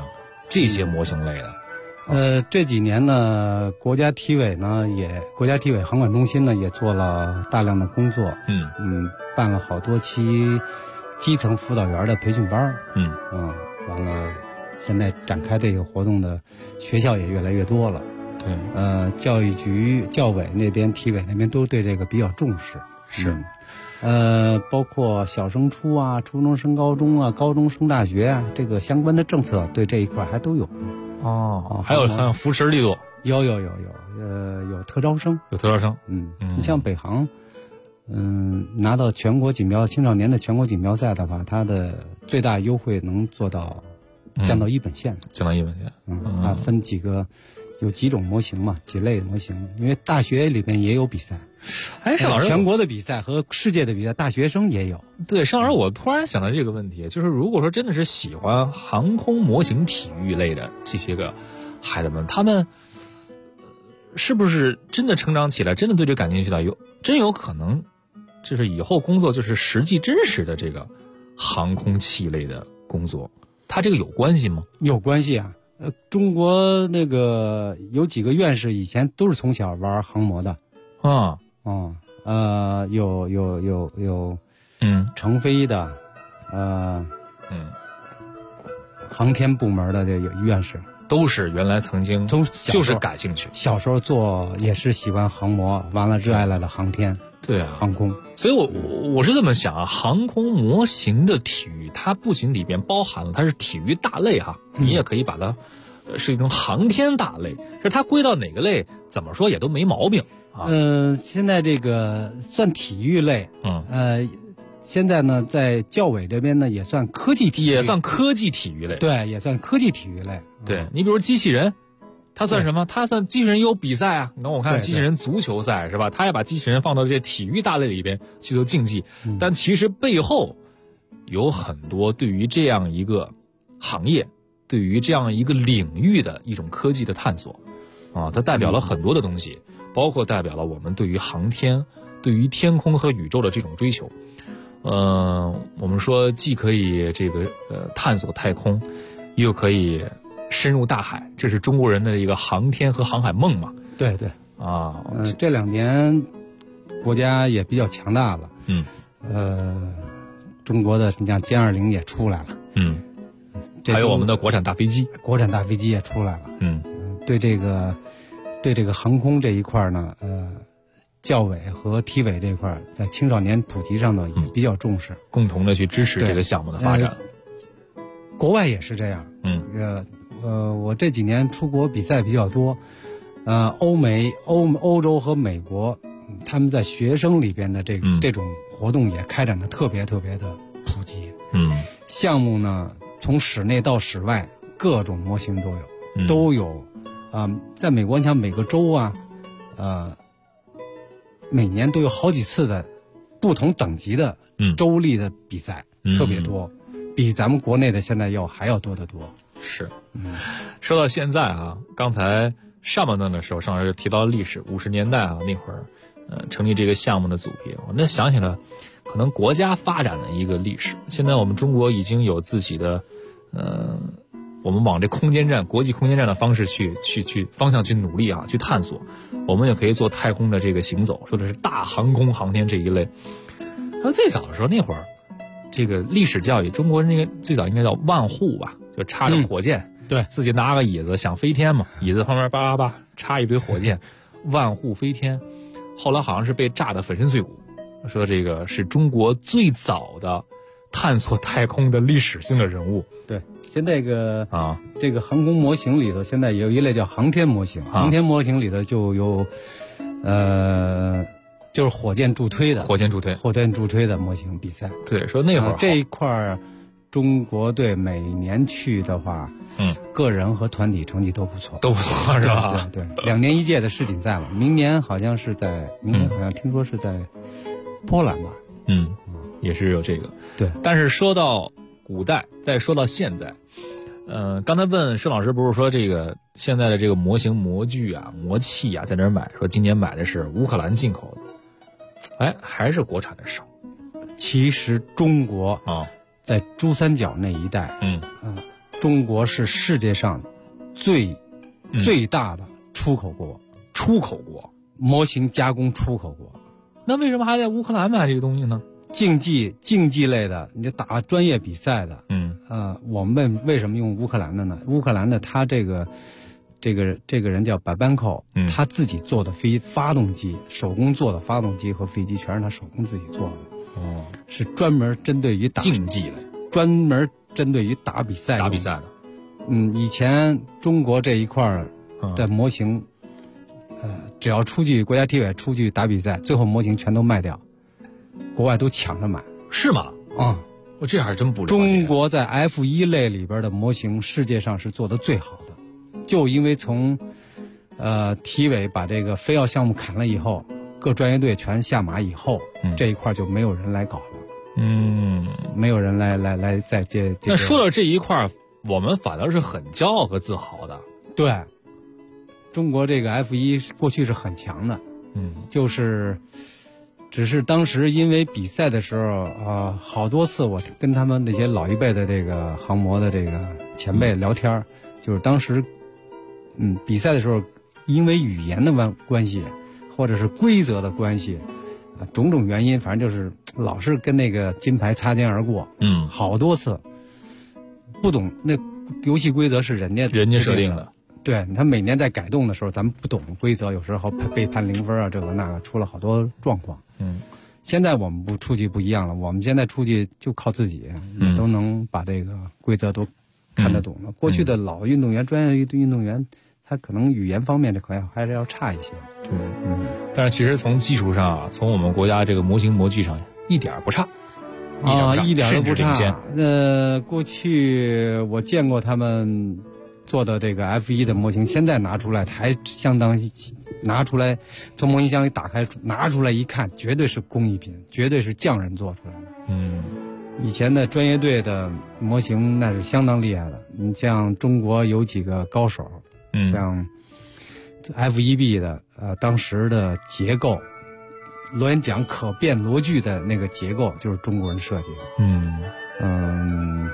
Speaker 2: 这些模型类的。
Speaker 5: 这几年呢，国家体委航管中心呢也做了大量的工作，办了好多期基层辅导员的培训班，完了，现在展开这个活动的学校也越来越多了。
Speaker 2: 对，
Speaker 5: 教育局、教委那边、体委那边都对这个比较重视。
Speaker 2: 是，
Speaker 5: 包括小升初啊、初中升高中啊、高中升大学啊，这个相关的政策对这一块还都有。
Speaker 2: 还有扶持力度，
Speaker 5: 有，有特招生，你像北航，拿到全国锦标青少年的全国锦标赛的话，它的最大优惠能做到降到1本线，它分有几种模型嘛，几类模型，因为大学里边也有比赛。
Speaker 2: 盛老师，
Speaker 5: 全国的比赛和世界的比赛，大学生也有。
Speaker 2: 对，盛老师，我突然想到这个问题，就是如果说真的是喜欢航空模型体育类的这些个孩子们，他们是不是真的成长起来，真的对这感兴趣的，真有可能，就是以后工作就是实际真实的这个航空器类的工作，它这个有关系吗？
Speaker 5: 有关系啊。中国那个有几个院士以前都是从小玩航模的。有成飞的，航天部门的这个院士
Speaker 2: 都是原来曾经就是感兴趣，
Speaker 5: 小时候做也是喜欢航模，完了热爱了航天，
Speaker 2: 对啊，
Speaker 5: 航空。
Speaker 2: 所以我是这么想啊，航空模型的体育，它不仅里边包含了它是体育大类哈，你也可以把它是一种航天大类，是它归到哪个类，怎么说也都没毛病。
Speaker 5: 现在这个算体育类，现在呢，在教委这边呢也算科技体育，
Speaker 2: 也算科技体育类，
Speaker 5: 对，也算科技体育类。
Speaker 2: 对，你比如机器人，它算什么？它算机器人有比赛啊。你看，我看机器人足球赛是吧？它也把机器人放到这些体育大类里边去做竞技，但其实背后有很多对于这样一个行业、对于这样一个领域的一种科技的探索啊，它代表了很多的东西。包括代表了我们对于航天、对于天空和宇宙的这种追求。我们说既可以这个探索太空，又可以深入大海，这是中国人的一个航天和航海梦嘛？
Speaker 5: 对这2年国家也比较强大了。中国的你像歼20也出来了。
Speaker 2: 还有我们的国产大飞机
Speaker 5: 也出来了。对这个航空这一块呢，教委和体委这块在青少年普及上呢也比较重视，
Speaker 2: 共同的去支持这个项目的发展。
Speaker 5: 国外也是这样。我这几年出国比赛比较多，欧洲和美国，他们在学生里边的这种活动也开展的特别特别的普及。项目呢从室内到室外各种模型都有。在美国，你像每个州啊，每年都有好几次的不同等级的州立的比赛，特别多，比咱们国内的现在还要多得多。
Speaker 2: 是，说到现在啊，刚才上半段的时候，上老师提到历史，50年代啊那会儿，成立这个项目的组别，我那想起了可能国家发展的一个历史。现在我们中国已经有自己的，我们往这空间站、国际空间站的方式去方向去努力啊，去探索。我们也可以做太空的这个行走，说的是大航空航天这一类。那最早的时候，那会儿这个历史教育，中国那个最早应该叫万户吧，就插着火箭，
Speaker 5: 对，
Speaker 2: 自己拿个椅子想飞天嘛，椅子旁边叭叭叭插一堆火箭，万户飞天。后来好像是被炸得粉身碎骨，说这个是中国最早的探索太空的历史性的人物。
Speaker 5: 对，现在这个航空模型里头，现在有一类叫航天模型，航天模型里头就有，就是火箭助推的模型比赛。
Speaker 2: 对，说那会儿
Speaker 5: 这一块，中国队每年去的话，个人和团体成绩都不错，
Speaker 2: 是吧？
Speaker 5: 对，2年1届的世锦赛嘛，明年好像听说是在波兰吧？
Speaker 2: 也是有这个。
Speaker 5: 对，
Speaker 2: 但是说到古代，再说到现在，刚才问申老师不是说这个现在的这个模型、模具啊、模器啊在哪儿买？说今年买的是乌克兰进口的，还是国产的少。
Speaker 5: 其实中国在珠三角那一带， 中国是世界上最大的出口国，模型加工出口国。
Speaker 2: 那为什么还在乌克兰买这个东西呢？
Speaker 5: 竞技类的，你就打专业比赛的，我们为什么用乌克兰的呢？乌克兰的他这个人叫巴班寇，他自己做的发动机，手工做的发动机和飞机全是他手工自己做的，是专门针对于
Speaker 2: 竞技类，
Speaker 5: 专门针对于打比赛的。以前中国这一块的模型，只要国家体委出去打比赛，最后模型全都卖掉。国外都抢着买，
Speaker 2: 是吗？我这还是真不了解。
Speaker 5: 中国在 F1 类里边的模型，世界上是做的最好的，就因为从体委把这个非要项目砍了以后，各专业队全下马以后，这一块就没有人来搞了。没有人来再接。
Speaker 2: 那说到这一块，我们反倒是很骄傲和自豪的。
Speaker 5: 对，中国这个 F1 过去是很强的，只是当时因为比赛的时候好多次我跟他们那些老一辈的这个航模的这个前辈聊天，就是当时比赛的时候，因为语言的关系或者是规则的关系种种原因，反正就是老是跟那个金牌擦肩而过，好多次不懂那游戏规则是人家
Speaker 2: 设定的。
Speaker 5: 对，他每年在改动的时候，咱们不懂规则，有时候被判0分啊，这个那个，出了好多状况。现在我们出去不一样了，我们现在出去就靠自己，也都能把这个规则都看得懂了。过去的老运动员、专业运动员，他可能语言方面这块还是要差一些。
Speaker 2: 对，但是其实从技术上从我们国家这个模型模具上一点不差。
Speaker 5: 一点都不差。过去我见过他们做的这个 F1 的模型，现在拿出来还相当，拿出来从模型箱里打开拿出来一看，绝对是工艺品，绝对是匠人做出来的。以前的专业队的模型那是相当厉害的。你像中国有几个高手，像 F1B 的当时的结构，螺旋桨可变螺距的那个结构就是中国人设计的。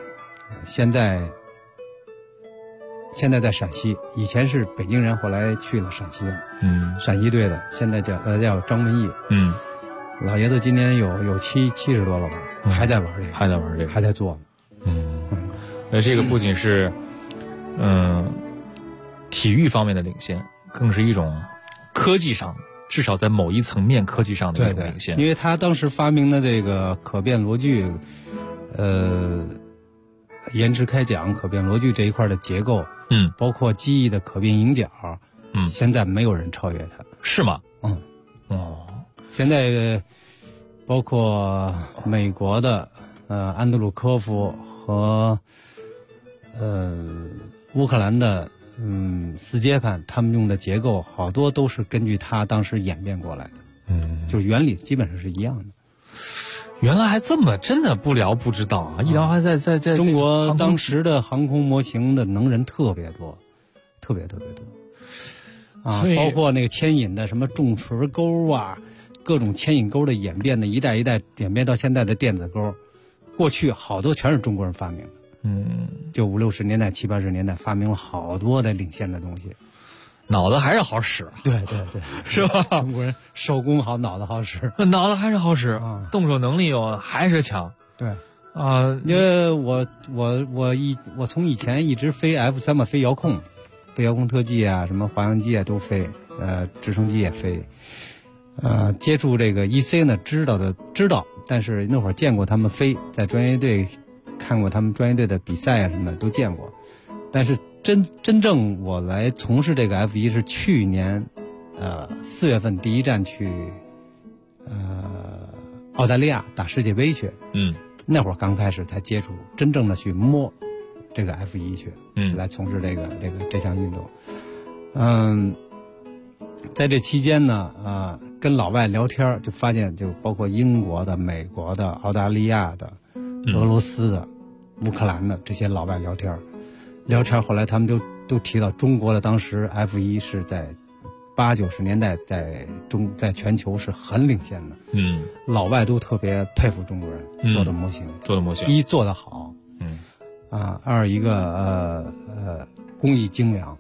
Speaker 5: 现在在陕西，以前是北京人，后来去了陕西了。陕西队的现在叫张文义。老爷子今年有70多了吧，还在玩这个，还在做。
Speaker 2: 这个不仅是体育方面的领先，更是一种科技上，至少在某一层面科技上的一种领先。
Speaker 5: 因为他当时发明的这个可变螺距，延迟开桨、可变螺距这一块的结构，包括机翼的可变迎角，现在没有人超越它。
Speaker 2: 是吗？
Speaker 5: 现在包括美国的安德鲁科夫和乌克兰的斯捷潘，他们用的结构好多都是根据他当时演变过来的，就是原理基本上是一样的。
Speaker 2: 原来还这么，真的不知道啊！一聊还在
Speaker 5: 中国当时的航空模型的能人特别多，特别多包括那个牵引的什么重锤钩啊，各种牵引钩的演变的一代一代演变到现在的电子钩，过去好多全是中国人发明的。就50、60年代、70、80年代发明了好多的领先的东西。
Speaker 2: 脑子还是好使。
Speaker 5: 对，
Speaker 2: 是吧？
Speaker 5: 中国人手工好，脑子好使。
Speaker 2: 脑子还是好使，动手能力还是强。
Speaker 5: 对因为我从以前一直飞 F3嘛，飞遥控特技啊，什么滑翔机啊都飞，直升机也飞。接触这个 EC 呢，知道，但是那会儿见过他们飞，在专业队看过他们专业队的比赛啊什么的都见过，但是真正我来从事这个 F1 是去年4月份第一站去澳大利亚打世界杯去。那会儿刚开始才接触，真正的去摸这个 F1 去，来从事这项运动。在这期间呢，跟老外聊天就发现，就包括英国的、美国的、澳大利亚的、俄罗斯的、乌克兰的这些老外聊天，后来他们都提到中国的当时 F1 是在80、90年代在全球是很领先的。老外都特别佩服中国人做的模型，
Speaker 2: 一
Speaker 5: 做得好。 啊，二一个工艺精良。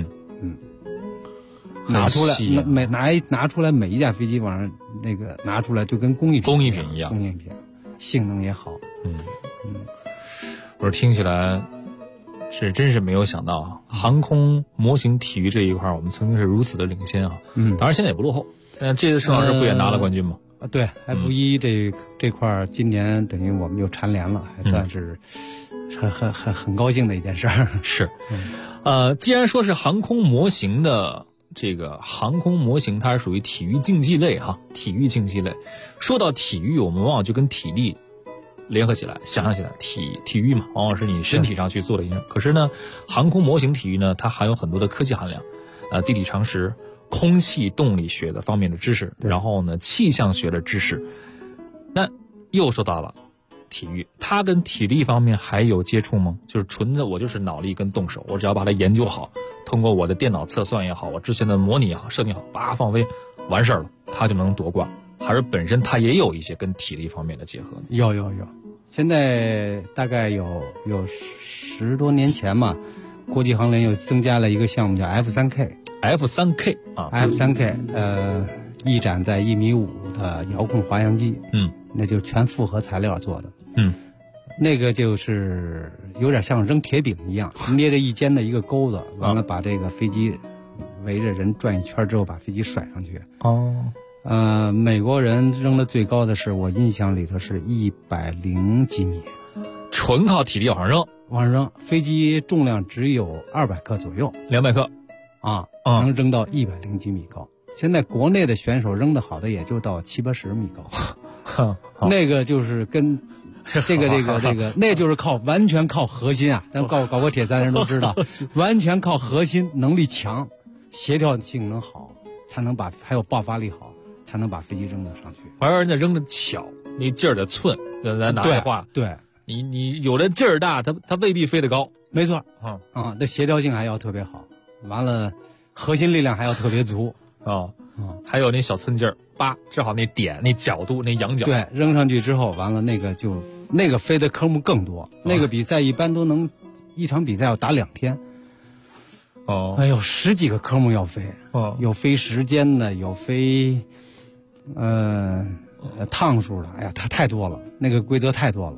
Speaker 5: 拿出来拿出来每一架飞机往上那个拿出来就跟工艺品一样，性能也好。
Speaker 2: 我说听起来是真是没有想到啊，航空模型体育这一块我们曾经是如此的领先啊。当然现在也不落后。这次盛老师不也拿了冠军吗？
Speaker 5: 对 F1 这块今年等于我们又蝉联了，还算是很高兴的一件事儿。
Speaker 2: 是，既然说是航空模型的。这个航空模型它是属于体育竞技类哈，体育竞技类。说到体育，我们往往就跟体力联合起来，想象起来，体育嘛，往往是你身体上去做的一样。可是呢，航空模型体育呢，它含有很多的科技含量，地理常识、空气动力学的方面的知识，然后呢，气象学的知识。那又说到了体育，它跟体力方面还有接触吗？就是纯的我就是脑力跟动手，我只要把它研究好，通过我的电脑测算也好，我之前的模拟也好，设定好，叭放飞，完事儿了，它就能夺冠。还是本身它也有一些跟体力方面的结合？
Speaker 5: 有，现在大概有10多年前嘛，国际航联又增加了一个项目叫 F3K
Speaker 2: 啊
Speaker 5: ，F3K 翼展在1.5米的遥控滑翔机，那就全复合材料做的。那个就是有点像扔铁饼一样，捏着一尖的一个钩子，完了把这个飞机围着人转一圈之后，把飞机甩上去。美国人扔的最高的是我印象里头是100几米，
Speaker 2: 纯靠体力往上扔，
Speaker 5: 飞机重量只有200克左右
Speaker 2: ，200克
Speaker 5: 能扔到100几米高。现在国内的选手扔得好的也就到70-80米高，那个就是跟这个，那就是完全靠核心啊！咱搞过铁三人都知道，完全靠核心能力强，协调性能好，才能还有爆发力好，才能把飞机扔得上去。
Speaker 2: 还有人家扔的巧，那劲儿的寸，咱拿这话，
Speaker 5: 对，
Speaker 2: 你有的劲儿大，它未必飞得高。
Speaker 5: 没错，那协调性还要特别好，完了核心力量还要特别足。
Speaker 2: 还有那小寸劲儿，正好那点、那角度、那仰角。
Speaker 5: 对，扔上去之后，完了那个飞的科目更多。那个比赛一般都能一场比赛要打2天。哎呦，10几个科目要飞。有飞时间的，有飞趟数的。哎呀，它太多了，那个规则太多了。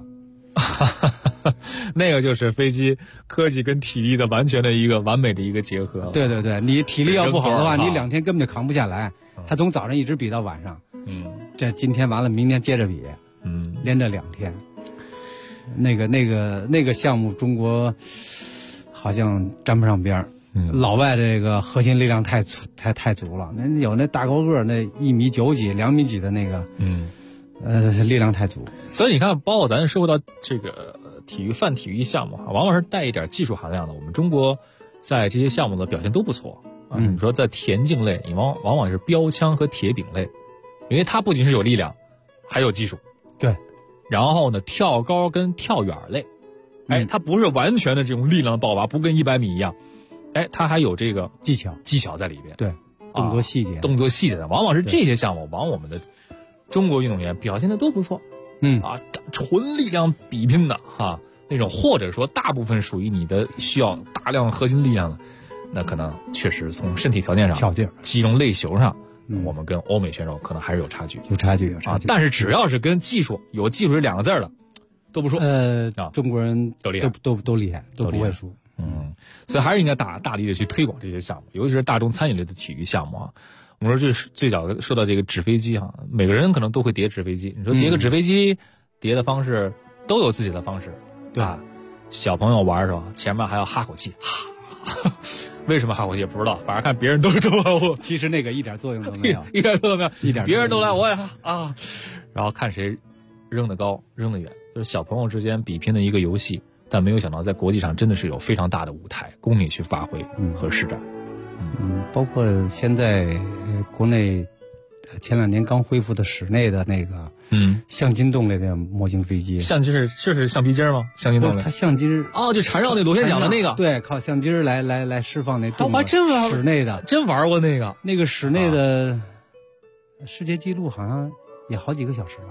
Speaker 2: 那个就是飞机科技跟体力的完全的一个完美的一个结合。
Speaker 5: 对，你体力要不好的话，你2天根本就扛不下来。他从早上一直比到晚上。这今天完了，明天接着比。连着2天。那个项目中国好像沾不上边儿。老外这个核心力量太足了。那有那大高个那1.9米几、2米几的那个。力量太足。
Speaker 2: 所以你看，包括咱说到这个泛体育项目往往是带一点技术含量的。我们中国在这些项目的表现都不错你说在田径类，你往往是标枪和铁饼类，因为它不仅是有力量，还有技术。
Speaker 5: 对。
Speaker 2: 然后呢，跳高跟跳远类，它不是完全的这种力量的爆发，不跟100米一样，它还有这个技巧在里边。
Speaker 5: 对，动作细节
Speaker 2: 的，往往是这些项目，我们的中国运动员表现的都不错。纯力量比拼的那种，或者说大部分属于你的需要大量核心力量的，那可能确实从身体条件上、
Speaker 5: 跳劲儿、
Speaker 2: 肌肉类型上，我们跟欧美选手可能还是有差距。
Speaker 5: 有差距。
Speaker 2: 但是只要是跟技术有技术这2个字的，都不输。
Speaker 5: 中国人
Speaker 2: 都厉害，
Speaker 5: 都厉害，都不会输。
Speaker 2: 所以还是应该大力的去推广这些项目，尤其是大众参与类的体育项目我们说这是最早说到这个纸飞机每个人可能都会叠纸飞机。你说叠个纸飞机，叠的方式都有自己的方式，对吧？小朋友玩的时候，前面还要哈口气，为什么哈口气不知道，反正看别人都是这么。
Speaker 5: 其实那个一点作用都没有，
Speaker 2: 一点作用没有，别人都来我也
Speaker 5: 哈
Speaker 2: 然后看谁扔得高，扔得远，就是小朋友之间比拼的一个游戏。但没有想到，在国际上真的是有非常大的舞台供你去发挥和施展。
Speaker 5: 包括现在国内前2年刚恢复的室内的那个橡筋动类的模型飞机。
Speaker 2: 是橡皮筋吗？橡筋动类。
Speaker 5: 它橡筋
Speaker 2: 就缠绕那螺旋桨的那个。
Speaker 5: 对，靠橡筋来释放那动作。
Speaker 2: 我还真玩
Speaker 5: 室内的，
Speaker 2: 真玩过那个
Speaker 5: 室内的世界纪录好像也好几个小时吧。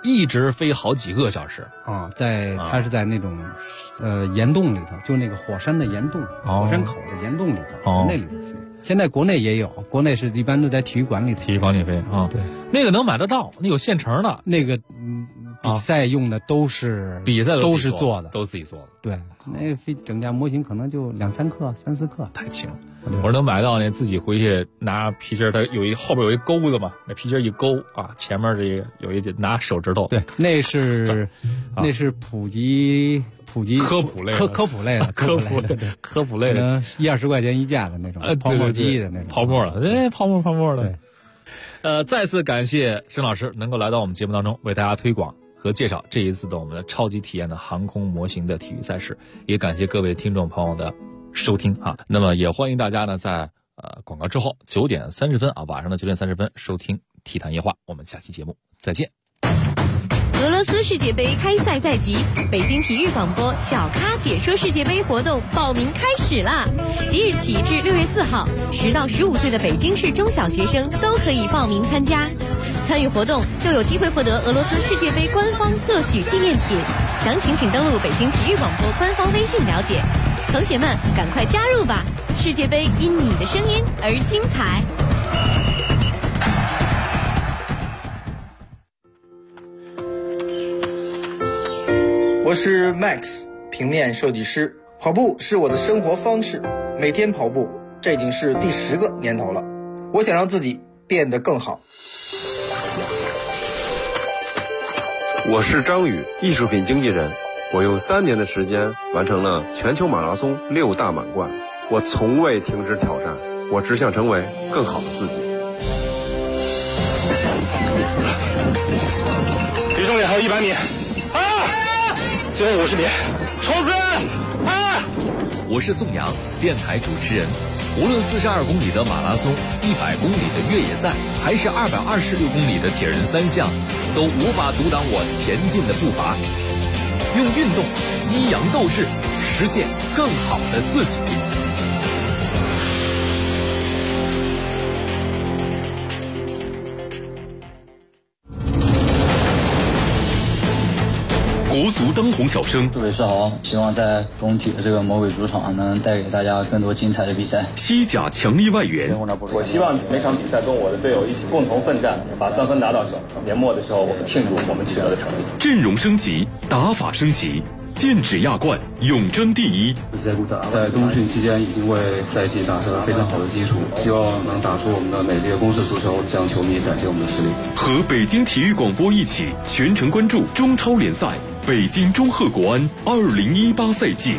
Speaker 2: 一直飞好几个小时
Speaker 5: 啊，它是在那种岩洞里头，就那个火山的岩洞，火山口的岩洞里头，那里头飞。现在国内也有，国内是一般都在体育馆里头。
Speaker 2: 体育馆里飞啊，对，那个能买得到，那有现成的。
Speaker 5: 那个比赛用的都是都是做的，
Speaker 2: 都自己做的。
Speaker 5: 对，那个飞整架模型可能就2-3克、3-4克，
Speaker 2: 太轻了。我说能买到那自己回去拿皮筋，它后边有一钩子嘛，那皮筋一勾啊，前面这个有一拿手指头。
Speaker 5: 对，那是普及科普类的，科普类的，1-20块钱一架的那种泡沫机的那种
Speaker 2: 泡沫的，泡沫的。对，再次感谢申老师能够来到我们节目当中，为大家推广和介绍这一次的我们的超级体验的航空模型的体育赛事，也感谢各位听众朋友的收听啊。那么也欢迎大家呢在广告之后9点30分啊，晚上的9点30分收听体坛夜话，我们下期节目再见。
Speaker 1: 俄罗斯世界杯开赛在即，北京体育广播小咖解说世界杯活动报名开始啦！即日起至6月4号，10到15岁的北京市中小学生都可以报名参加。参与活动就有机会获得俄罗斯世界杯官方特许纪念品，详情请登录北京体育广播官方微信了解。同学们，赶快加入吧！世界杯因你的声音而精彩。
Speaker 19: 我是 Max， 平面设计师。跑步是我的生活方式，每天跑步，这已经是第10个年头了。我想让自己变得更好。
Speaker 3: 我是张宇，艺术品经纪人。我用3年的时间完成了全球马拉松6大满贯。我从未停止挑战，我只想成为更好的自己。
Speaker 20: 李胜利还有100米。最后50米，冲刺！
Speaker 2: 我是宋阳，电台主持人。无论42公里的马拉松、100公里的越野赛，还是226公里的铁人3项，都无法阻挡我前进的步伐。用运动激扬斗志，实现更好的自己。
Speaker 18: 国足当红小生，
Speaker 21: 杜伟世豪，希望在中体的这个魔鬼主场能带给大家更多精彩的比赛。
Speaker 18: 西甲强力外援，
Speaker 22: 我希望每场比赛跟我的队友一起共同奋战，把3分拿到手。年末的时候，我们庆祝我们取得的成绩。
Speaker 18: 阵容升级，打法升级，剑指亚冠，永争第一。
Speaker 23: 在冬训期间已经为赛季打下了非常好的基础，希望能打出我们的美丽的攻势足球，向球迷展现我们的实力。
Speaker 18: 和北京体育广播一起全程关注中超联赛。北京中赫国安2018赛季。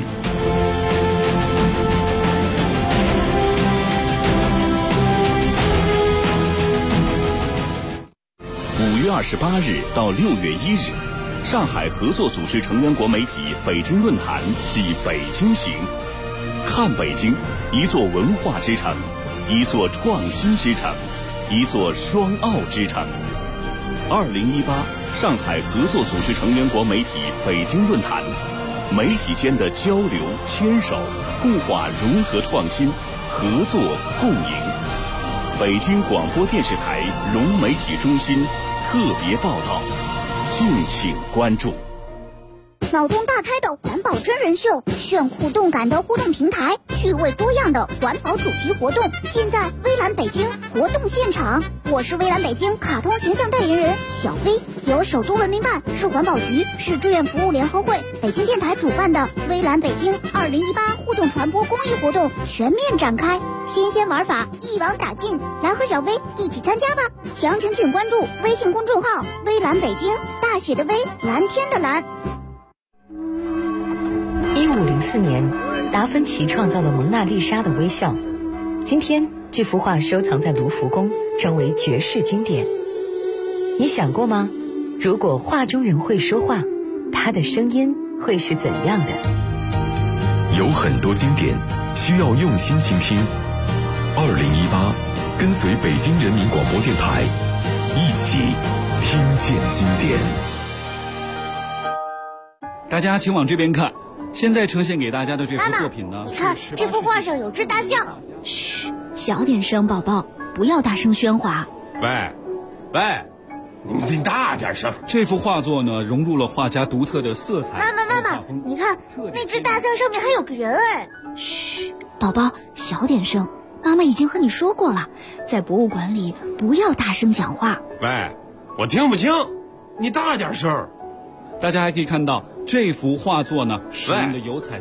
Speaker 8: 5月28日到6月1日，上海合作组织成员国媒体北京论坛暨北京行，看北京，一座文化之城，一座创新之城，一座双奥之城。2018上海合作组织成员国媒体北京论坛，媒体间的交流、牵手、固化融合创新，合作共赢。北京广播电视台融媒体中心特别报道，敬请关注。
Speaker 12: 脑洞大开的环保真人秀，炫酷动感的互动平台，趣味多样的环保主题活动，尽在微蓝北京活动现场。我是微蓝北京卡通形象代言人小薇，由首都文明办、市环保局、市志愿服务联合会、北京电台主办的微蓝北京2018互动传播公益活动全面展开，新鲜玩法一网打尽，来和小薇一起参加吧！详情请关注微信公众号微蓝北京，大写的微，蓝天的蓝。
Speaker 24: 1504年，达芬奇创造了蒙娜丽莎的微笑。今天，这幅画收藏在卢浮宫，成为绝世经典。你想过吗？如果画中人会说话，他的声音会是怎样的？
Speaker 18: 有很多经典需要用心倾听。2018，跟随北京人民广播电台，一起听见经典。
Speaker 11: 大家请往这边看。现在呈现给大家的这幅作品呢，
Speaker 12: 你看这幅画上有只大象。嘘，小点声，宝宝，不要大声喧哗。
Speaker 25: 喂，
Speaker 4: 你大点声。
Speaker 18: 这幅画作呢，融入了画家独特的色彩。
Speaker 12: 妈妈，你看那只大象上面还有个人哎！
Speaker 6: 嘘，宝宝，小点声。妈妈已经和你说过了，在博物馆里不要大声讲话。
Speaker 4: 喂，我听不清，你大点声。
Speaker 18: 大家还可以看到这幅画作呢，使用的油彩。